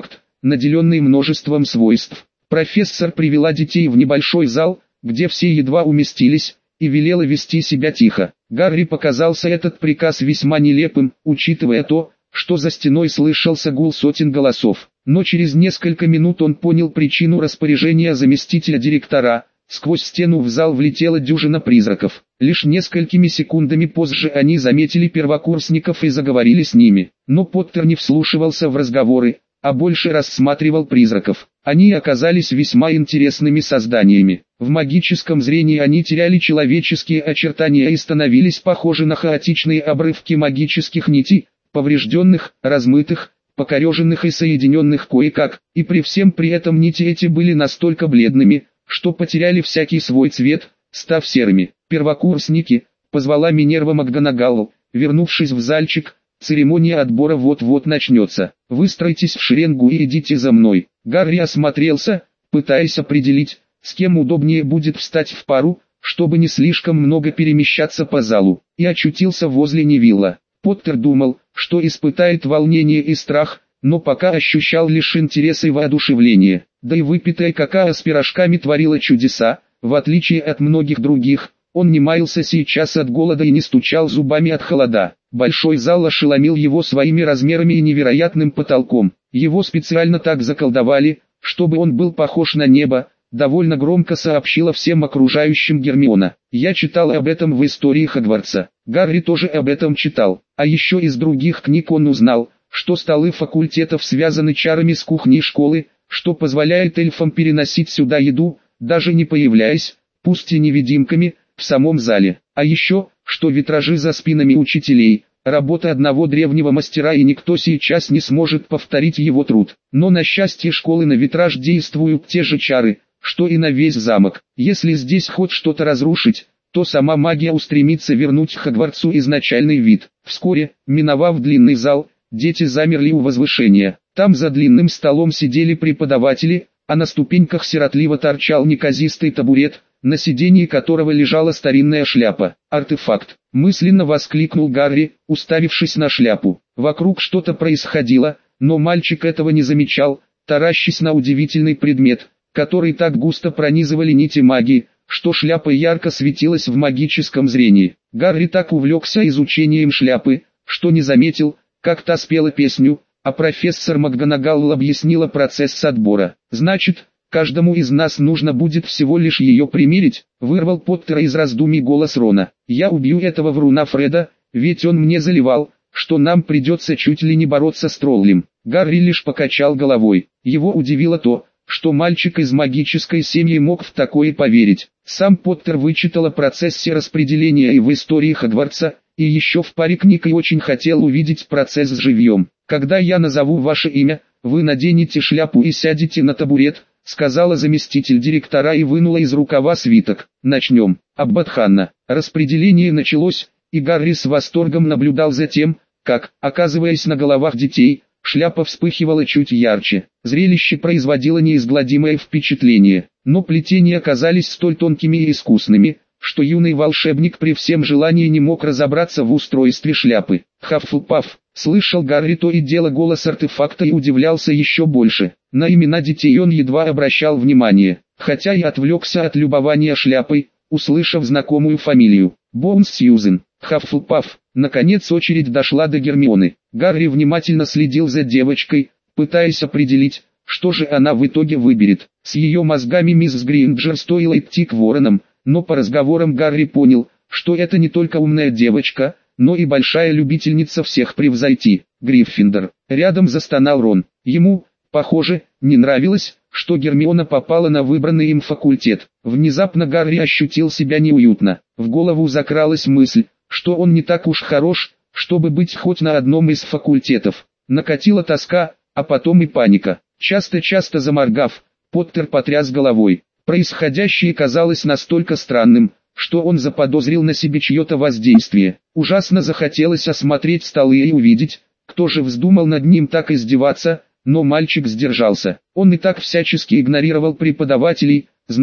S1: наделенный множеством свойств. Профессор привела детей в небольшой зал, где все едва уместились, и велела вести себя тихо. Гарри показался этот приказ весьма нелепым, учитывая то, что за стеной слышался гул сотен голосов. Но через несколько минут он понял причину распоряжения заместителя директора. Сквозь стену в зал влетела дюжина призраков. Лишь несколькими секундами позже они заметили первокурсников и заговорили с ними. Но Поттер не вслушивался в разговоры, а больше рассматривал призраков. Они оказались весьма интересными созданиями. В магическом зрении они теряли человеческие очертания и становились похожи на хаотичные обрывки магических нитей, поврежденных, размытых, покореженных и соединенных кое-как, и при всем при этом нити эти были настолько бледными, что потеряли всякий свой цвет, став серыми. «Первокурсники», — позвала Минерва МакГонагалл, вернувшись в зальчик, — «церемония отбора вот-вот начнется. Выстройтесь в шеренгу и идите за мной». Гарри осмотрелся, пытаясь определить, с кем удобнее будет встать в пару, чтобы не слишком много перемещаться по залу, и очутился возле Невилла. Поттер думал, что испытает волнение и страх, но пока ощущал лишь интерес и воодушевление. Да и выпитая какао с пирожками творила чудеса, в отличие от многих других. Он не маялся сейчас от голода и не стучал зубами от холода. Большой зал ошеломил его своими размерами и невероятным потолком. Его специально так заколдовали, чтобы он был похож на небо, довольно громко сообщила всем окружающим Гермиона. «Я читал об этом в истории Хогвартса». Гарри тоже об этом читал. А еще из других книг он узнал, что столы факультетов связаны чарами с кухней школы, что позволяет эльфам переносить сюда еду, даже не появляясь, пусть и невидимками, в самом зале. А еще, что витражи за спинами учителей – работа одного древнего мастера, и никто сейчас не сможет повторить его труд. Но на счастье школы на витраж действуют те же чары, что и на весь замок. Если здесь хоть что-то разрушить, то сама магия устремится вернуть Хогвартсу изначальный вид. Вскоре, миновав длинный зал, дети замерли у возвышения. Там за длинным столом сидели преподаватели, а на ступеньках сиротливо торчал неказистый табурет, на сиденье которого лежала старинная шляпа. «Артефакт!» — мысленно воскликнул Гарри, уставившись на шляпу. Вокруг что-то происходило, но мальчик этого не замечал, таращась на удивительный предмет, который так густо пронизывали нити магии, что шляпа ярко светилась в магическом зрении. Гарри так увлекся изучением шляпы, что не заметил, как та спела песню, а профессор МакГонагалл объяснила процесс отбора. «Значит, каждому из нас нужно будет всего лишь ее примерить», — вырвал Поттера из раздумий голос Рона. «Я убью этого вруна Фреда, ведь он мне заливал, что нам придется чуть ли не бороться с троллем». Гарри лишь покачал головой. Его удивило то, что мальчик из магической семьи мог в такое поверить. Сам Поттер вычитал о процессе распределения и в истории Хогвартса, и еще в паре книг, и очень хотел увидеть процесс живьем. «Когда я назову ваше имя, вы наденете шляпу и сядете на табурет», — сказала заместитель директора и вынула из рукава свиток. «Начнем». Аббат Ханна. Распределение началось, и Гарри с восторгом наблюдал за тем, как, оказываясь на головах детей, шляпа вспыхивала чуть ярче. Зрелище производило неизгладимое впечатление, но плетения оказались столь тонкими и искусными, что юный волшебник при всем желании не мог разобраться в устройстве шляпы. «Хаффлпаф», — слышал Гарри то и дело голос артефакта и удивлялся еще больше. На имена детей он едва обращал внимание, хотя и отвлекся от любования шляпой, услышав знакомую фамилию. Боунс Сьюзен. «Хаффлпаф». Наконец очередь дошла до Гермионы. Гарри внимательно следил за девочкой, пытаясь определить, что же она в итоге выберет. С ее мозгами мисс Гринджер стоило идти к воронам, но по разговорам Гарри понял, что это не только умная девочка, но и большая любительница всех превзойти. Гриффиндор. Рядом застонал Рон. Ему, похоже, не нравилось, что Гермиона попала на выбранный им факультет. Внезапно Гарри ощутил себя неуютно. В голову закралась мысль, что он не так уж хорош, чтобы быть хоть на одном из факультетов. Накатила тоска, а потом и паника. Часто-часто заморгав, Поттер потряс головой. Происходящее казалось настолько странным, что он заподозрил на себе чье-то воздействие. Ужасно захотелось осмотреть столы и увидеть, кто же вздумал над ним так издеваться, но мальчик сдержался. Он и так всячески игнорировал преподавателей, зная,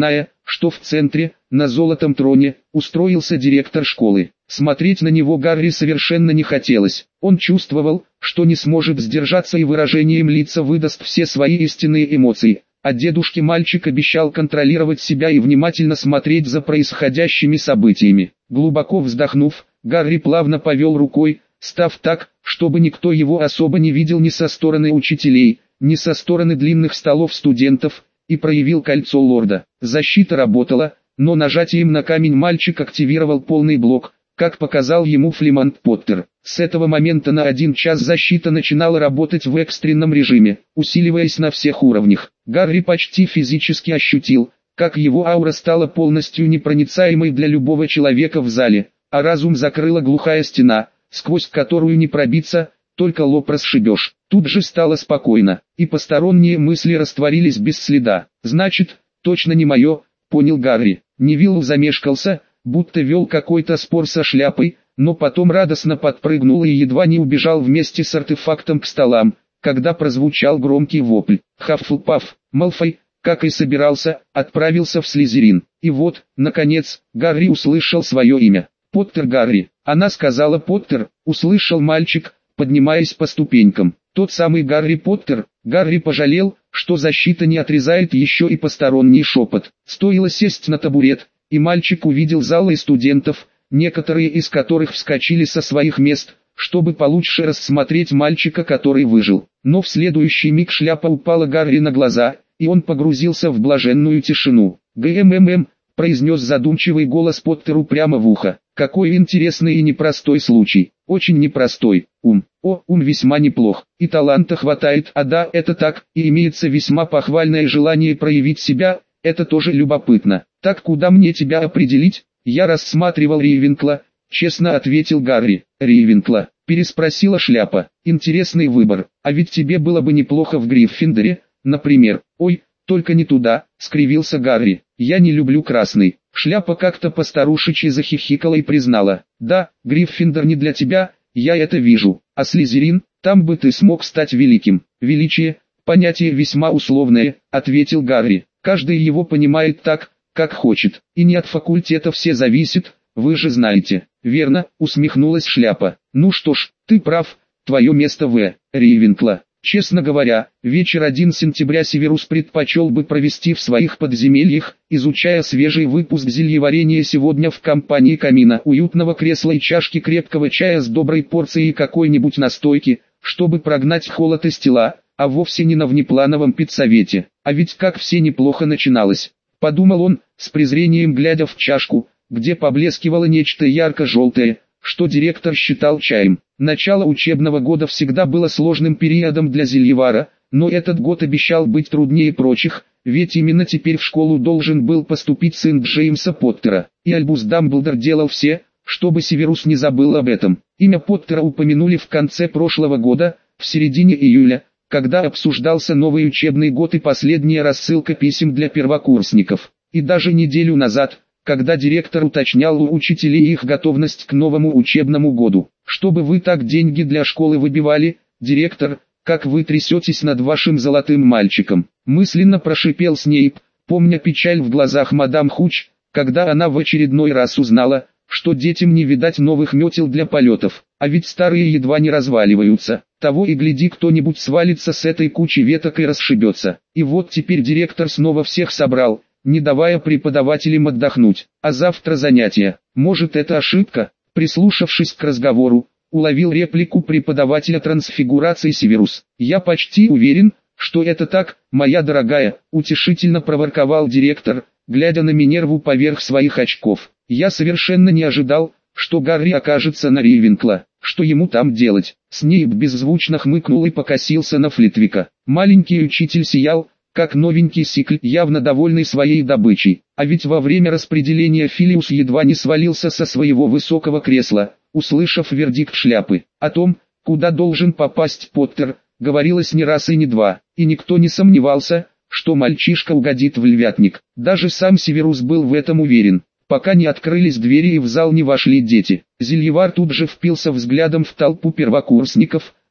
S1: что в центре, на золотом троне, устроился директор школы. Смотреть на него Гарри совершенно не хотелось. Он чувствовал, что не сможет сдержаться и выражением лица выдаст все свои истинные эмоции. А дедушке мальчик обещал контролировать себя и внимательно смотреть за происходящими событиями. Глубоко вздохнув, Гарри плавно повел рукой, став так, чтобы никто его особо не видел ни со стороны учителей, ни со стороны длинных столов студентов, и проявил кольцо лорда. Защита работала, но нажатием на камень мальчик активировал полный блок, как показал ему Флемант Поттер. С этого момента на 1 час защита начинала работать в экстренном режиме, усиливаясь на всех уровнях. Гарри почти физически ощутил, как его аура стала полностью непроницаемой для любого человека в зале, а разум закрыла глухая стена, сквозь которую не пробиться, только лоб расшибешь. Тут же стало спокойно, и посторонние мысли растворились без следа. «Значит, точно не мое», — понял Гарри. Невилл замешкался, будто вел какой-то спор со шляпой, но потом радостно подпрыгнул и едва не убежал вместе с артефактом к столам, когда прозвучал громкий вопль. Хаффлпаф, Малфой, как и собирался, отправился в Слизерин. И вот, наконец, Гарри услышал свое имя. «Поттер Гарри». Она сказала «Поттер», услышал мальчик, поднимаясь по ступенькам. Тот самый Гарри Поттер. Гарри пожалел, что защита не отрезает еще и посторонний шепот. Стоило сесть на табурет, и мальчик увидел залы студентов, некоторые из которых вскочили со своих мест, чтобы получше рассмотреть мальчика, который выжил. Но в следующий миг шляпа упала Гарри на глаза, и он погрузился в блаженную тишину. «ГММ», — произнес задумчивый голос Поттеру прямо в ухо. «Какой интересный и непростой случай. Очень непростой. Ум весьма неплох. И таланта хватает. А да, это так, и имеется весьма похвальное желание проявить себя, это тоже любопытно. Так куда мне тебя определить?» «Я рассматривал Рейвенкла», — честно ответил Гарри. «Рейвенкла?» — переспросила шляпа. «Интересный выбор. А ведь тебе было бы неплохо в Гриффиндоре, например». «Ой, только не туда», — скривился Гарри. «Я не люблю красный». Шляпа как-то постарушечьи захихикала и признала. «Да, Гриффиндор не для тебя, я это вижу. А Слизерин, там бы ты смог стать великим». «Величие, понятие весьма условное», — ответил Гарри. «Каждый его понимает так, как хочет. И не от факультета все зависит, вы же знаете». «Верно», — усмехнулась шляпа. «Ну что ж, ты прав, твое место в Рейвенкла». Честно говоря, вечер 1 сентября Северус предпочел бы провести в своих подземельях, изучая свежий выпуск зельеварения сегодня в компании камина, уютного кресла и чашки крепкого чая с доброй порцией какой-нибудь настойки, чтобы прогнать холод из тела, а вовсе не на внеплановом педсовете. А ведь как все неплохо начиналось, подумал он, с презрением глядя в чашку, где поблескивало нечто ярко-желтое, что директор считал чаем. Начало учебного года всегда было сложным периодом для зельевара, но этот год обещал быть труднее прочих, ведь именно теперь в школу должен был поступить сын Джеймса Поттера. И Альбус Дамблдор делал все, чтобы Северус не забыл об этом. Имя Поттера упомянули в конце прошлого года, в середине июля, когда обсуждался новый учебный год и последняя рассылка писем для первокурсников. И даже неделю назад, когда директор уточнял у учителей их готовность к новому учебному году. «Чтобы вы так деньги для школы выбивали, директор, как вы трясетесь над вашим золотым мальчиком», мысленно прошипел Снейп, помня печаль в глазах мадам Хуч, когда она в очередной раз узнала, что детям не видать новых метел для полетов, а ведь старые едва не разваливаются. Того и гляди, кто-нибудь свалится с этой кучи веток и расшибется. И вот теперь директор снова всех собрал, не давая преподавателям отдохнуть. А завтра занятия. Может, это ошибка? Прислушавшись к разговору, уловил реплику преподавателя трансфигурации Северус. «Я почти уверен, что это так, моя дорогая», утешительно проворковал директор, глядя на Минерву поверх своих очков. «Я совершенно не ожидал, что Гарри окажется на Рейвенкла. Что ему там делать?» Снейп беззвучно хмыкнул и покосился на Флитвика. Маленький учитель сиял, как новенький сикль, явно довольный своей добычей. А ведь во время распределения Филиус едва не свалился со своего высокого кресла, услышав вердикт шляпы. О том, куда должен попасть Поттер, говорилось не раз и не два, и никто не сомневался, что мальчишка угодит в львятник. Даже сам Северус был в этом уверен, пока не открылись двери и в зал не вошли дети. Зельевар тут же впился взглядом в толпу первокурсников,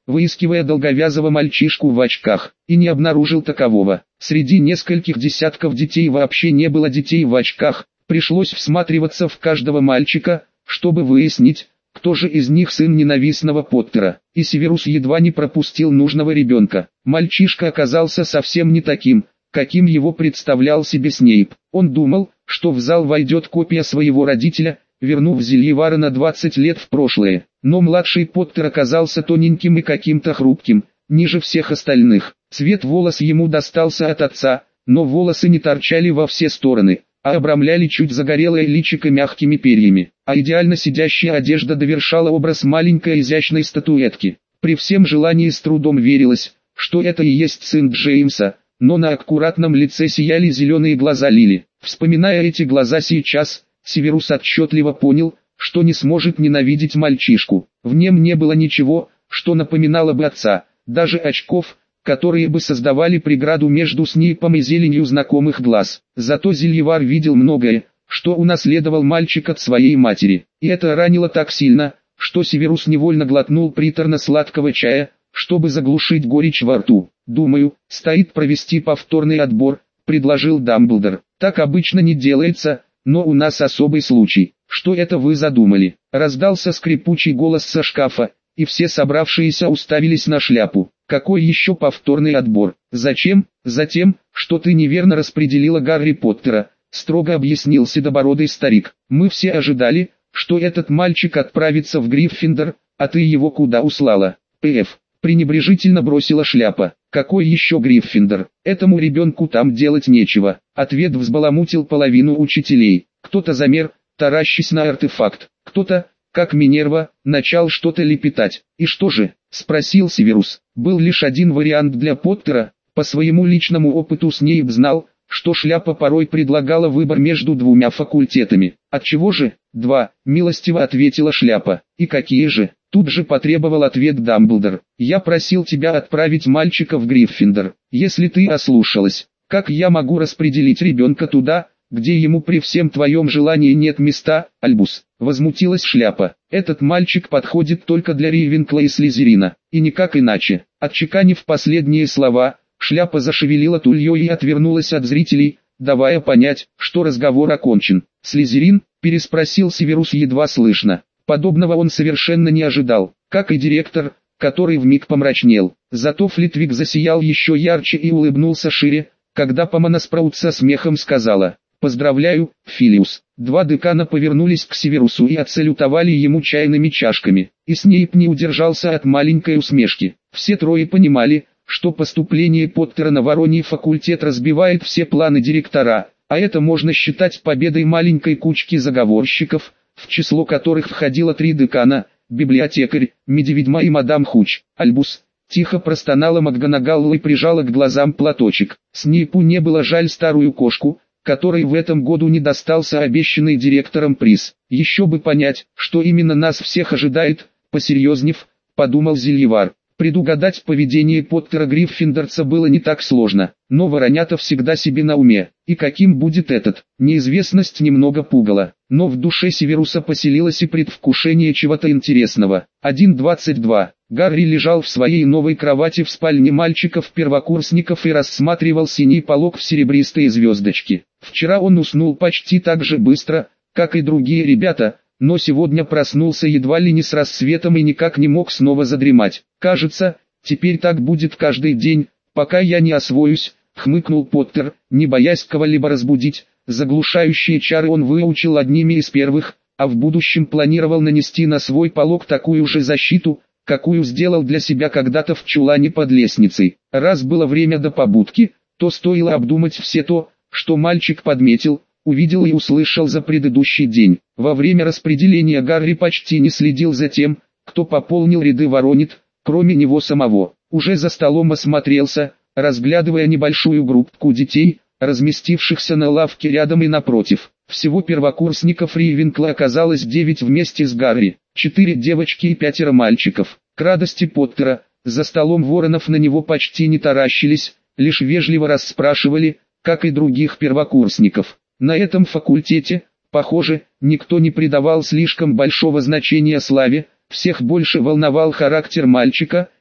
S1: выискивая долговязого мальчишку в очках, и не обнаружил такового. Среди нескольких десятков детей вообще не было детей в очках, пришлось всматриваться в каждого мальчика, чтобы выяснить, кто же из них сын ненавистного Поттера. И Северус едва не пропустил нужного ребенка. Мальчишка оказался совсем не таким, каким его представлял себе Снейп. Он думал, что в зал войдет копия своего родителя, вернув Зельевара на 20 лет в прошлое. Но младший Поттер оказался тоненьким и каким-то хрупким, ниже всех остальных. Цвет волос ему достался от отца, но волосы не торчали во все стороны, а обрамляли чуть загорелое личико мягкими перьями. А идеально сидящая одежда довершала образ маленькой изящной статуэтки. При всем желании с трудом верилось, что это и есть сын Джеймса, но на аккуратном лице сияли зеленые глаза Лили. Вспоминая эти глаза сейчас, Северус отчетливо понял, что не сможет ненавидеть мальчишку. В нем не было ничего, что напоминало бы отца, даже очков, которые бы создавали преграду между Снейпом и зеленью знакомых глаз. Зато Зельевар видел многое, что унаследовал мальчик от своей матери. И это ранило так сильно, что Северус невольно глотнул приторно-сладкого чая, чтобы заглушить горечь во рту. «Думаю, стоит провести повторный отбор», — предложил Дамблдор. «Так обычно не делается, но у нас особый случай». «Что это вы задумали?» — раздался скрипучий голос со шкафа, и все собравшиеся уставились на шляпу. «Какой еще повторный отбор? Зачем?» «Затем, что ты неверно распределила Гарри Поттера», — строго объяснил седобородый старик. «Мы все ожидали, что этот мальчик отправится в Гриффиндор, а ты его куда услала?» «П.Ф. пренебрежительно бросила шляпа. «Какой еще Гриффиндор? Этому ребенку там делать нечего». Ответ взбаламутил половину учителей. Кто-то замер, таращась на артефакт. Кто-то, как Минерва, начал что-то лепетать. «И что же?» — спросил Северус. Был лишь один вариант для Поттера. По своему личному опыту Снейп знал, что шляпа порой предлагала выбор между двумя факультетами. «Отчего же?» «Два», — милостиво ответила шляпа. «И какие же?» Тут же потребовал ответ Дамблдор. «Я просил тебя отправить мальчика в Гриффиндор. Если ты ослушалась, как я могу распределить ребенка туда, где ему при всем твоем желании нет места, Альбус?» Возмутилась шляпа. «Этот мальчик подходит только для Рейвенкла и Слизерина, и никак иначе». Отчеканив последние слова, шляпа зашевелила тульей и отвернулась от зрителей, давая понять, что разговор окончен. «Слизерин?» — переспросил Северус едва слышно. Подобного он совершенно не ожидал, как и директор, который вмиг помрачнел. Зато Флитвик засиял еще ярче и улыбнулся шире, когда Помона Спраут со смехом сказала: «Поздравляю, Филиус». Два декана повернулись к Северусу и отсалютовали ему чайными чашками, и Снейп не удержался от маленькой усмешки. Все трое понимали, что поступление Поттера на Вороний факультет разбивает все планы директора, а это можно считать победой маленькой кучки заговорщиков, в число которых входило 3 декана, библиотекарь, Медведьма и мадам Хуч. «Альбус», — тихо простонала МакГонагалл и прижала к глазам платочек. Снейпу не было жаль старую кошку, которой в этом году не достался обещанный директором приз. «Еще бы понять, что именно нас всех ожидает», — посерьезнев, подумал Зельевар. Предугадать поведение Поттера Гриффиндорца было не так сложно, но воронята всегда себе на уме, и каким будет этот, неизвестность немного пугала, но в душе Северуса поселилось и предвкушение чего-то интересного. 1:22. Гарри лежал в своей новой кровати в спальне мальчиков-первокурсников и рассматривал синий полог в серебристые звездочки. Вчера он уснул почти так же быстро, как и другие ребята, но сегодня проснулся едва ли не с рассветом и никак не мог снова задремать. «Кажется, теперь так будет каждый день, пока я не освоюсь», — хмыкнул Поттер, не боясь кого-либо разбудить. Заглушающие чары он выучил одними из первых, а в будущем планировал нанести на свой полог такую же защиту, какую сделал для себя когда-то в чулане под лестницей. Раз было время до побудки, то стоило обдумать все то, что мальчик подметил, увидел и услышал за предыдущий день. Во время распределения Гарри почти не следил за тем, кто пополнил ряды Воронит, кроме него самого. Уже за столом осмотрелся, разглядывая небольшую группку детей, разместившихся на лавке рядом и напротив. Всего первокурсников Рейвенкла оказалось 9 вместе с Гарри, 4 девочки и 5 мальчиков. К радости Поттера, за столом Воронов на него почти не таращились, лишь вежливо расспрашивали, как и других первокурсников. На этом факультете, похоже, никто не придавал слишком большого значения славе, всех больше волновал характер мальчика,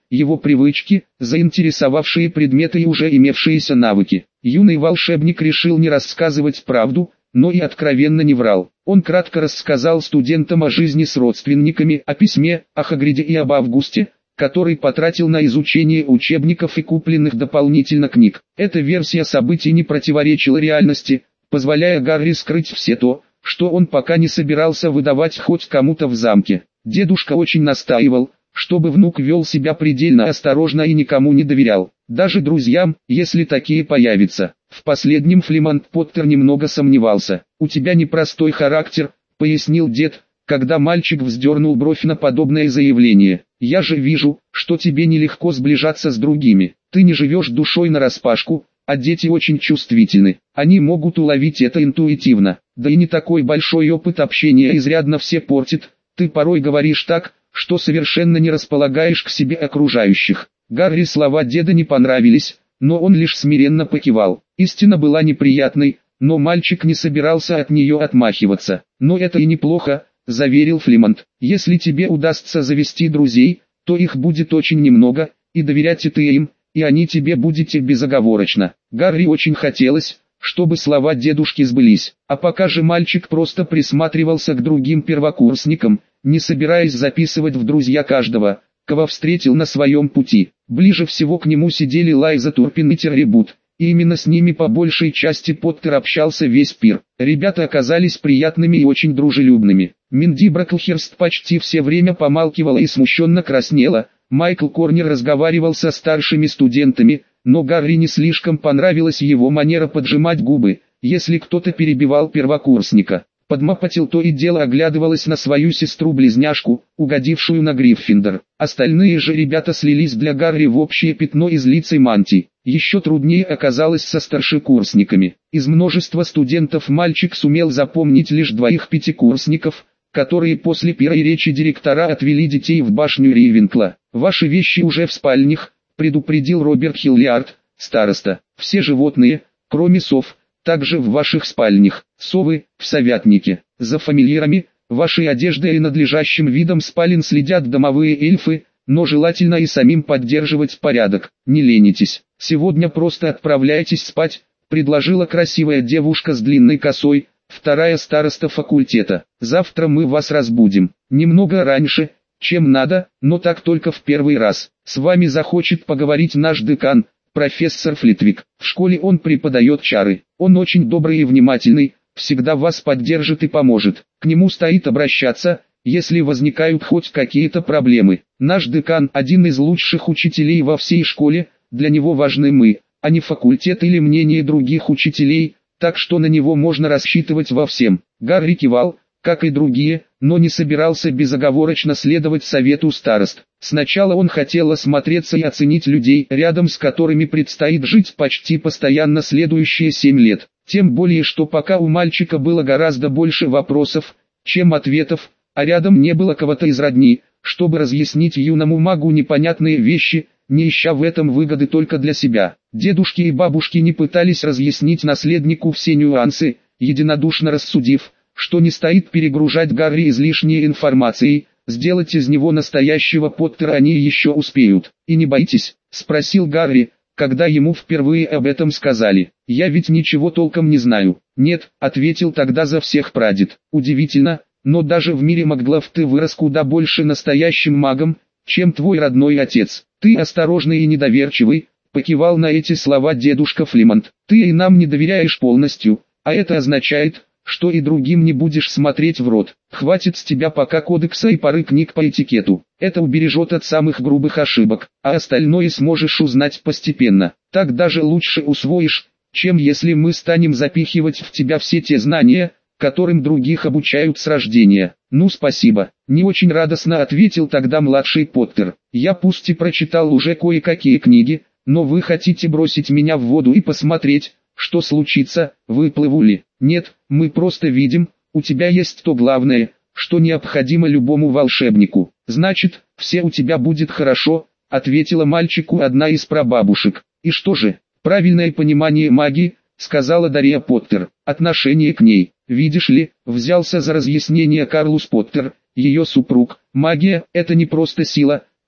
S1: его привычки, заинтересовавшие предметы и уже имевшиеся навыки. Юный волшебник решил не рассказывать правду, но и откровенно не врал. Он кратко рассказал студентам о жизни с родственниками, о письме, о Хагриде и об Августе, который потратил на изучение учебников и купленных дополнительно книг. Эта версия событий не противоречила реальности, позволяя Гарри скрыть все то, что он пока не собирался выдавать хоть кому-то в замке. Дедушка очень настаивал, чтобы внук вел себя предельно осторожно и никому не доверял, даже друзьям, если такие появятся. В последнем Флимант Поттер немного сомневался. «У тебя непростой характер», — пояснил дед, когда мальчик вздернул бровь на подобное заявление. «Я же вижу, что тебе нелегко сближаться с другими. Ты не живешь душой нараспашку, а дети очень чувствительны. Они могут уловить это интуитивно. Да и не такой большой опыт общения изрядно все портит. Ты порой говоришь так, что совершенно не располагаешь к себе окружающих». Гарри слова деда не понравились, но он лишь смиренно покивал. Истина была неприятной, но мальчик не собирался от нее отмахиваться. «Но это и неплохо», — заверил Флимант. «Если тебе удастся завести друзей, то их будет очень немного, и доверять и ты им, и они тебе будете безоговорочно». Гарри очень хотелось, чтобы слова дедушки сбылись. А пока же мальчик просто присматривался к другим первокурсникам, не собираясь записывать в друзья каждого, кого встретил на своем пути. Ближе всего к нему сидели Лайза Турпин и Террибут, и именно с ними по большей части Поттер общался весь пир. Ребята оказались приятными и очень дружелюбными. Минди Браклхерст почти все время помалкивала и смущенно краснела. Майкл Корнер разговаривал со старшими студентами, но Гарри не слишком понравилась его манера поджимать губы, если кто-то перебивал первокурсника. Подмапатил то и дело оглядывалась на свою сестру-близняшку, угодившую на Гриффиндор. Остальные же ребята слились для Гарри в общее пятно из лиц и мантий. Еще труднее оказалось со старшекурсниками. Из множества студентов мальчик сумел запомнить лишь двоих пятикурсников, которые после первой речи директора отвели детей в башню Рейвенкла. «Ваши вещи уже в спальнях», — предупредил Роберт Хиллиард, староста. «Все животные, кроме сов, также в ваших спальнях. Совы в совятнике. За фамильярами, вашей одеждой и надлежащим видом спален следят домовые эльфы, но желательно и самим поддерживать порядок. Не ленитесь. Сегодня просто отправляйтесь спать», — предложила красивая девушка с длинной косой, вторая староста факультета. «Завтра мы вас разбудим. Немного раньше, чем надо, но так только в первый раз. С вами захочет поговорить наш декан, профессор Флитвик. В школе он преподает чары. Он очень добрый и внимательный, всегда вас поддержит и поможет. К нему стоит обращаться, если возникают хоть какие-то проблемы. Наш декан – один из лучших учителей во всей школе, для него важны мы, а не факультет или мнение других учителей, так что на него можно рассчитывать во всем». Гарри кивал, как и другие, но не собирался безоговорочно следовать совету старост. Сначала он хотел осмотреться и оценить людей, рядом с которыми предстоит жить почти постоянно следующие 7 лет. Тем более, что пока у мальчика было гораздо больше вопросов, чем ответов, а рядом не было кого-то из родни, чтобы разъяснить юному магу непонятные вещи, не ища в этом выгоды только для себя. Дедушки и бабушки не пытались разъяснить наследнику все нюансы, единодушно рассудив, что не стоит перегружать Гарри излишней информацией, сделать из него настоящего Поттера они еще успеют. «И не боитесь?» – спросил Гарри, когда ему впервые об этом сказали. «Я ведь ничего толком не знаю». «Нет», – ответил тогда за всех прадед. «Удивительно, но даже в мире маглов ты вырос куда больше настоящим магом, чем твой родной отец. Ты осторожный и недоверчивый», – покивал на эти слова дедушка Флимант. «Ты и нам не доверяешь полностью, а это означает, что и другим не будешь смотреть в рот. Хватит с тебя пока кодекса и пары книг по этикету. Это убережет от самых грубых ошибок, а остальное сможешь узнать постепенно. Так даже лучше усвоишь, чем если мы станем запихивать в тебя все те знания, которым других обучают с рождения». «Ну спасибо», — не очень радостно ответил тогда младший Поттер. «Я пусть и прочитал уже кое-какие книги, но вы хотите бросить меня в воду и посмотреть, что случится, выплыву ли? Нет, мы просто видим, у тебя есть то главное, что необходимо любому волшебнику. Значит, все у тебя будет хорошо», — ответила мальчику одна из прабабушек. «И что же, правильное понимание магии», — сказала Дарья Поттер, — «отношение к ней. Видишь ли», — взялся за разъяснение Карлус Поттер, ее супруг, «магия — это не просто сила,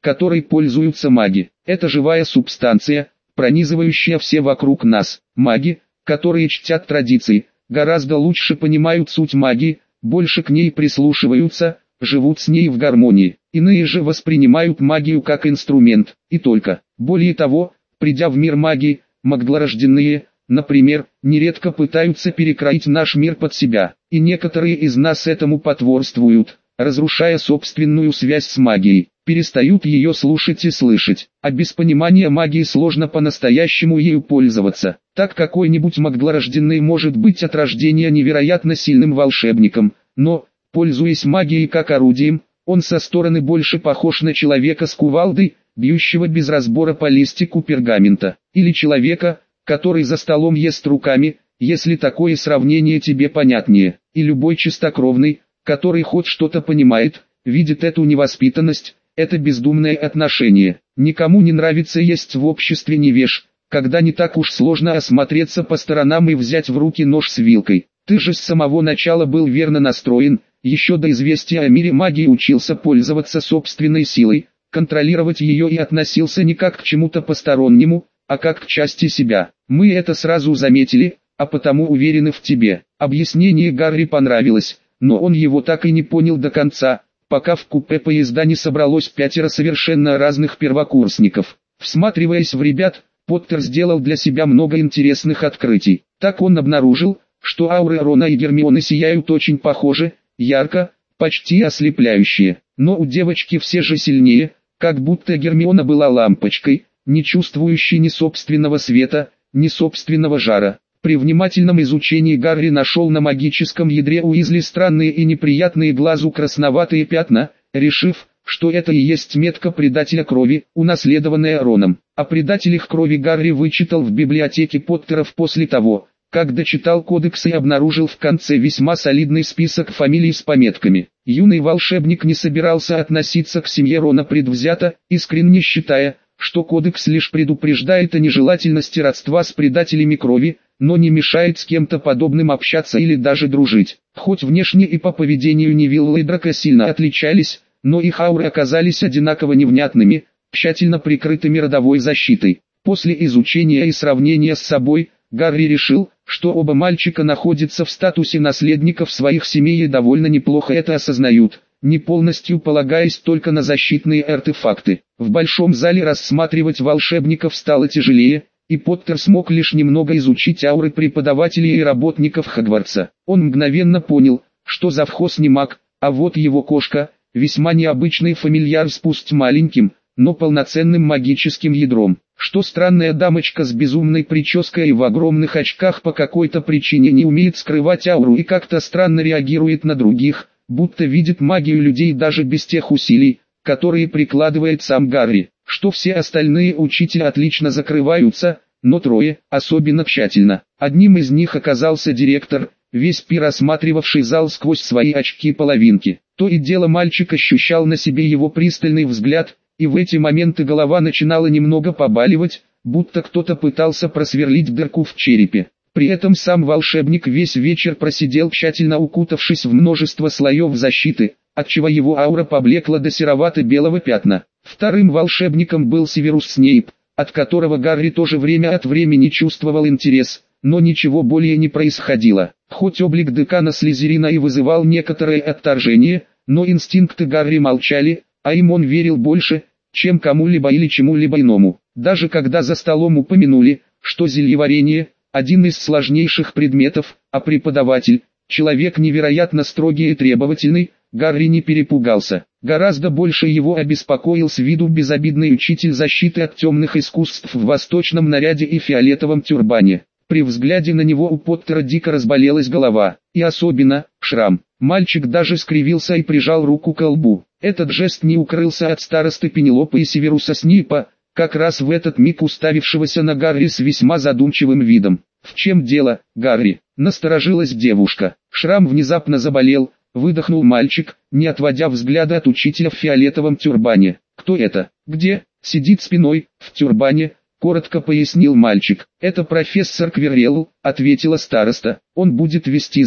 S1: которой пользуются маги. Это живая субстанция, пронизывающая все вокруг нас. Маги, которые чтят традиции, гораздо лучше понимают суть магии, больше к ней прислушиваются, живут с ней в гармонии. Иные же воспринимают магию как инструмент, и только. Более того, придя в мир магии, магдлорожденные, например, нередко пытаются перекроить наш мир под себя, и некоторые из нас этому потворствуют, разрушая собственную связь с магией, перестают ее слушать и слышать, а без понимания магии сложно по-настоящему ею пользоваться. Так какой-нибудь магдлорожденный может быть от рождения невероятно сильным волшебником, но, пользуясь магией как орудием, он со стороны больше похож на человека с кувалдой, бьющего без разбора по листику пергамента, или человека, который за столом ест руками, если такое сравнение тебе понятнее, и любой чистокровный, который хоть что-то понимает, видит эту невоспитанность, это бездумное отношение. Никому не нравится есть в обществе невеж, когда не так уж сложно осмотреться по сторонам и взять в руки нож с вилкой. Ты же с самого начала был верно настроен, еще до известия о мире магии учился пользоваться собственной силой, контролировать ее и относился не как к чему-то постороннему, а как к части себя. Мы это сразу заметили, а потому уверены в тебе. Объяснение Гарри понравилось, но он его так и не понял до конца, пока в купе поезда не собралось 5 совершенно разных первокурсников. Всматриваясь в ребят, Поттер сделал для себя много интересных открытий. Так он обнаружил, что ауры Рона и Гермионы сияют очень похоже, ярко, почти ослепляющие. Но у девочки все же сильнее, как будто Гермиона была лампочкой, не чувствующей ни собственного света, ни собственного жара. При внимательном изучении Гарри нашел на магическом ядре Уизли странные и неприятные глазу красноватые пятна, решив, что это и есть метка предателя крови, унаследованная Роном. О предателях крови Гарри вычитал в библиотеке Поттеров после того, как дочитал кодекс и обнаружил в конце весьма солидный список фамилий с пометками. Юный волшебник не собирался относиться к семье Рона предвзято, искренне считая, что кодекс лишь предупреждает о нежелательности родства с предателями крови, но не мешает с кем-то подобным общаться или даже дружить. Хоть внешне и по поведению Невилла и Драко сильно отличались, но их ауры оказались одинаково невнятными, тщательно прикрытыми родовой защитой. После изучения и сравнения с собой, Гарри решил, что оба мальчика находятся в статусе наследников своих семей и довольно неплохо это осознают, не полностью полагаясь только на защитные артефакты. В большом зале рассматривать волшебников стало тяжелее, и Поттер смог лишь немного изучить ауры преподавателей и работников Хогвартса. Он мгновенно понял, что завхоз не маг, а вот его кошка, весьма необычный фамильяр с пусть маленьким, но полноценным магическим ядром. Что странная дамочка с безумной прической и в огромных очках по какой-то причине не умеет скрывать ауру и как-то странно реагирует на других, будто видит магию людей даже без тех усилий, которые прикладывает сам Гарри. Что все остальные учителя отлично закрываются, но трое, особенно тщательно. Одним из них оказался директор, весь пир осматривавший зал сквозь свои очки-половинки. То и дело мальчик ощущал на себе его пристальный взгляд, и в эти моменты голова начинала немного побаливать, будто кто-то пытался просверлить дырку в черепе. При этом сам волшебник весь вечер просидел тщательно укутавшись в множество слоев защиты, отчего его аура поблекла до серовато-белого пятна. Вторым волшебником был Северус Снейп, от которого Гарри тоже время от времени чувствовал интерес, но ничего более не происходило. Хоть облик декана Слизерина и вызывал некоторое отторжение, но инстинкты Гарри молчали, а им он верил больше, чем кому-либо или чему-либо иному. Даже когда за столом упомянули, что зельеварение – один из сложнейших предметов, а преподаватель – человек невероятно строгий и требовательный, Гарри не перепугался. Гораздо больше его обеспокоил с виду безобидный учитель защиты от темных искусств в восточном наряде и фиолетовом тюрбане. При взгляде на него у Поттера дико разболелась голова, и особенно шрам. Мальчик даже скривился и прижал руку к лбу. Этот жест не укрылся от старосты Пенелопы и Северуса Снейпа, как раз в этот миг уставившегося на Гарри с весьма задумчивым видом. «В чем дело, Гарри?» – насторожилась девушка. Шрам внезапно заболел, выдохнул мальчик, не отводя взгляда от учителя в фиолетовом тюрбане. «Кто это? Где?» «Сидит спиной, в тюрбане», — коротко пояснил мальчик. «Это профессор Квиррелл», — ответила староста. «Он будет вести зати».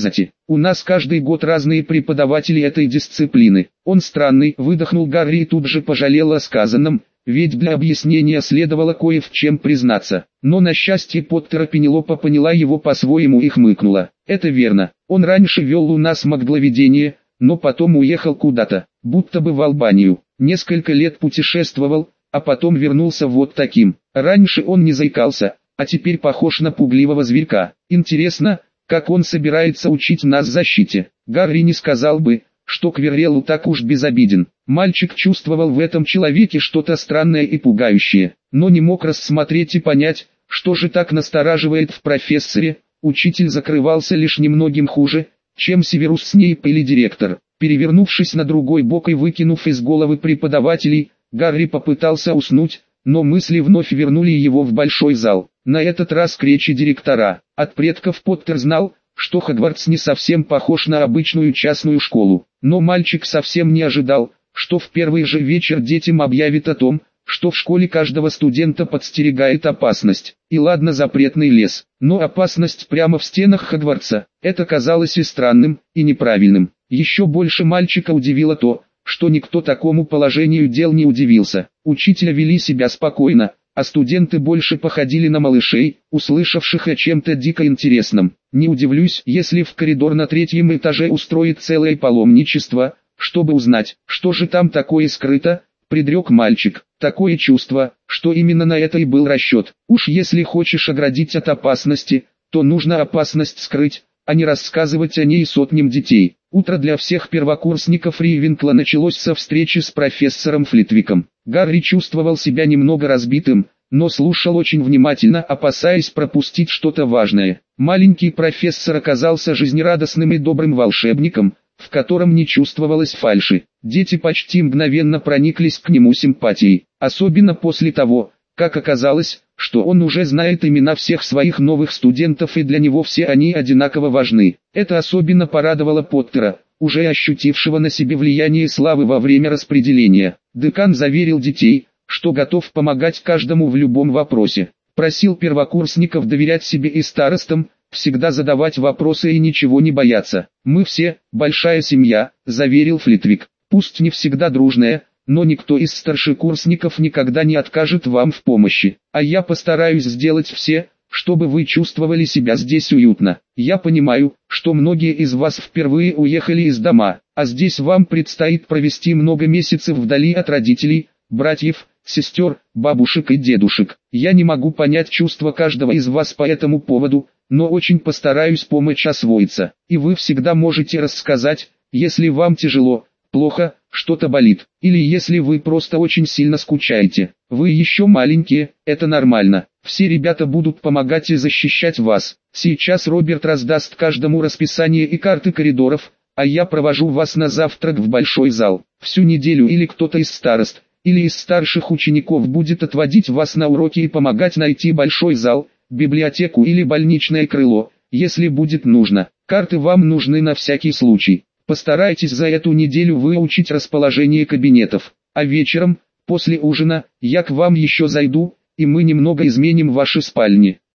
S1: У нас каждый год разные преподаватели этой дисциплины. Он странный, выдохнул Гарри и тут же пожалел о сказанном, ведь для объяснения следовало кое в чем признаться. Но на счастье Поттера Пенелопа поняла его по-своему и хмыкнула. Это верно, он раньше вел у нас магловедение, но потом уехал куда-то, будто бы в Албанию. Несколько лет путешествовал, а потом вернулся вот таким. Раньше он не заикался, а теперь похож на пугливого зверька. Интересно, как он собирается учить нас защите. Гарри не сказал бы, что Квиррелл так уж безобиден. Мальчик чувствовал в этом человеке что-то странное и пугающее, но не мог рассмотреть и понять, что же так настораживает в профессоре. Учитель закрывался лишь немногим хуже, чем Северус Снейп или директор. Перевернувшись на другой бок и выкинув из головы преподавателей, Гарри попытался уснуть, но мысли вновь вернули его в большой зал. На этот раз к речи директора. От предков Поттер знал, что Хогвартс не совсем похож на обычную частную школу. Но мальчик совсем не ожидал, что в первый же вечер детям объявит о том, что в школе каждого студента подстерегает опасность. И ладно запретный лес, но опасность прямо в стенах Хогвартса. Это казалось и странным, и неправильным. Еще больше мальчика удивило то, что никто такому положению дел не удивился. Учителя вели себя спокойно, а студенты больше походили на малышей, услышавших о чем-то дико интересном. Не удивлюсь, если в коридор на 3-м этаже устроит целое паломничество, чтобы узнать, что же там такое скрыто, предрек мальчик. Такое чувство, что именно на это и был расчет. Уж если хочешь оградить от опасности, то нужно опасность скрыть, а не рассказывать о ней сотням детей. Утро для всех первокурсников Ривенкла началось со встречи с профессором Флитвиком. Гарри чувствовал себя немного разбитым, но слушал очень внимательно, опасаясь пропустить что-то важное. Маленький профессор оказался жизнерадостным и добрым волшебником, в котором не чувствовалось фальши. Дети почти мгновенно прониклись к нему симпатией, особенно после того, как оказалось, что он уже знает имена всех своих новых студентов и для него все они одинаково важны. Это особенно порадовало Поттера, уже ощутившего на себе влияние славы во время распределения. Декан заверил детей, что готов помогать каждому в любом вопросе. Просил первокурсников доверять себе и старостам, всегда задавать вопросы и ничего не бояться. «Мы все, большая семья», — заверил Флитвик. «Пусть не всегда дружная, но никто из старшекурсников никогда не откажет вам в помощи. А я постараюсь сделать все, чтобы вы чувствовали себя здесь уютно. Я понимаю, что многие из вас впервые уехали из дома, а здесь вам предстоит провести много месяцев вдали от родителей, братьев, сестер, бабушек и дедушек. Я не могу понять чувства каждого из вас по этому поводу, но очень постараюсь помочь освоиться. И вы всегда можете рассказать, если вам тяжело, плохо, что-то болит, или если вы просто очень сильно скучаете. Вы еще маленькие, это нормально. Все ребята будут помогать и защищать вас. Сейчас Роберт раздаст каждому расписание и карты коридоров, а я провожу вас на завтрак в большой зал. Всю неделю или кто-то из старост, или из старших учеников будет отводить вас на уроки и помогать найти большой зал, библиотеку или больничное крыло, если будет нужно. Карты вам нужны на всякий случай. Постарайтесь за эту неделю выучить расположение кабинетов, а вечером, после ужина, я к вам еще зайду, и мы немного изменим ваши спальни.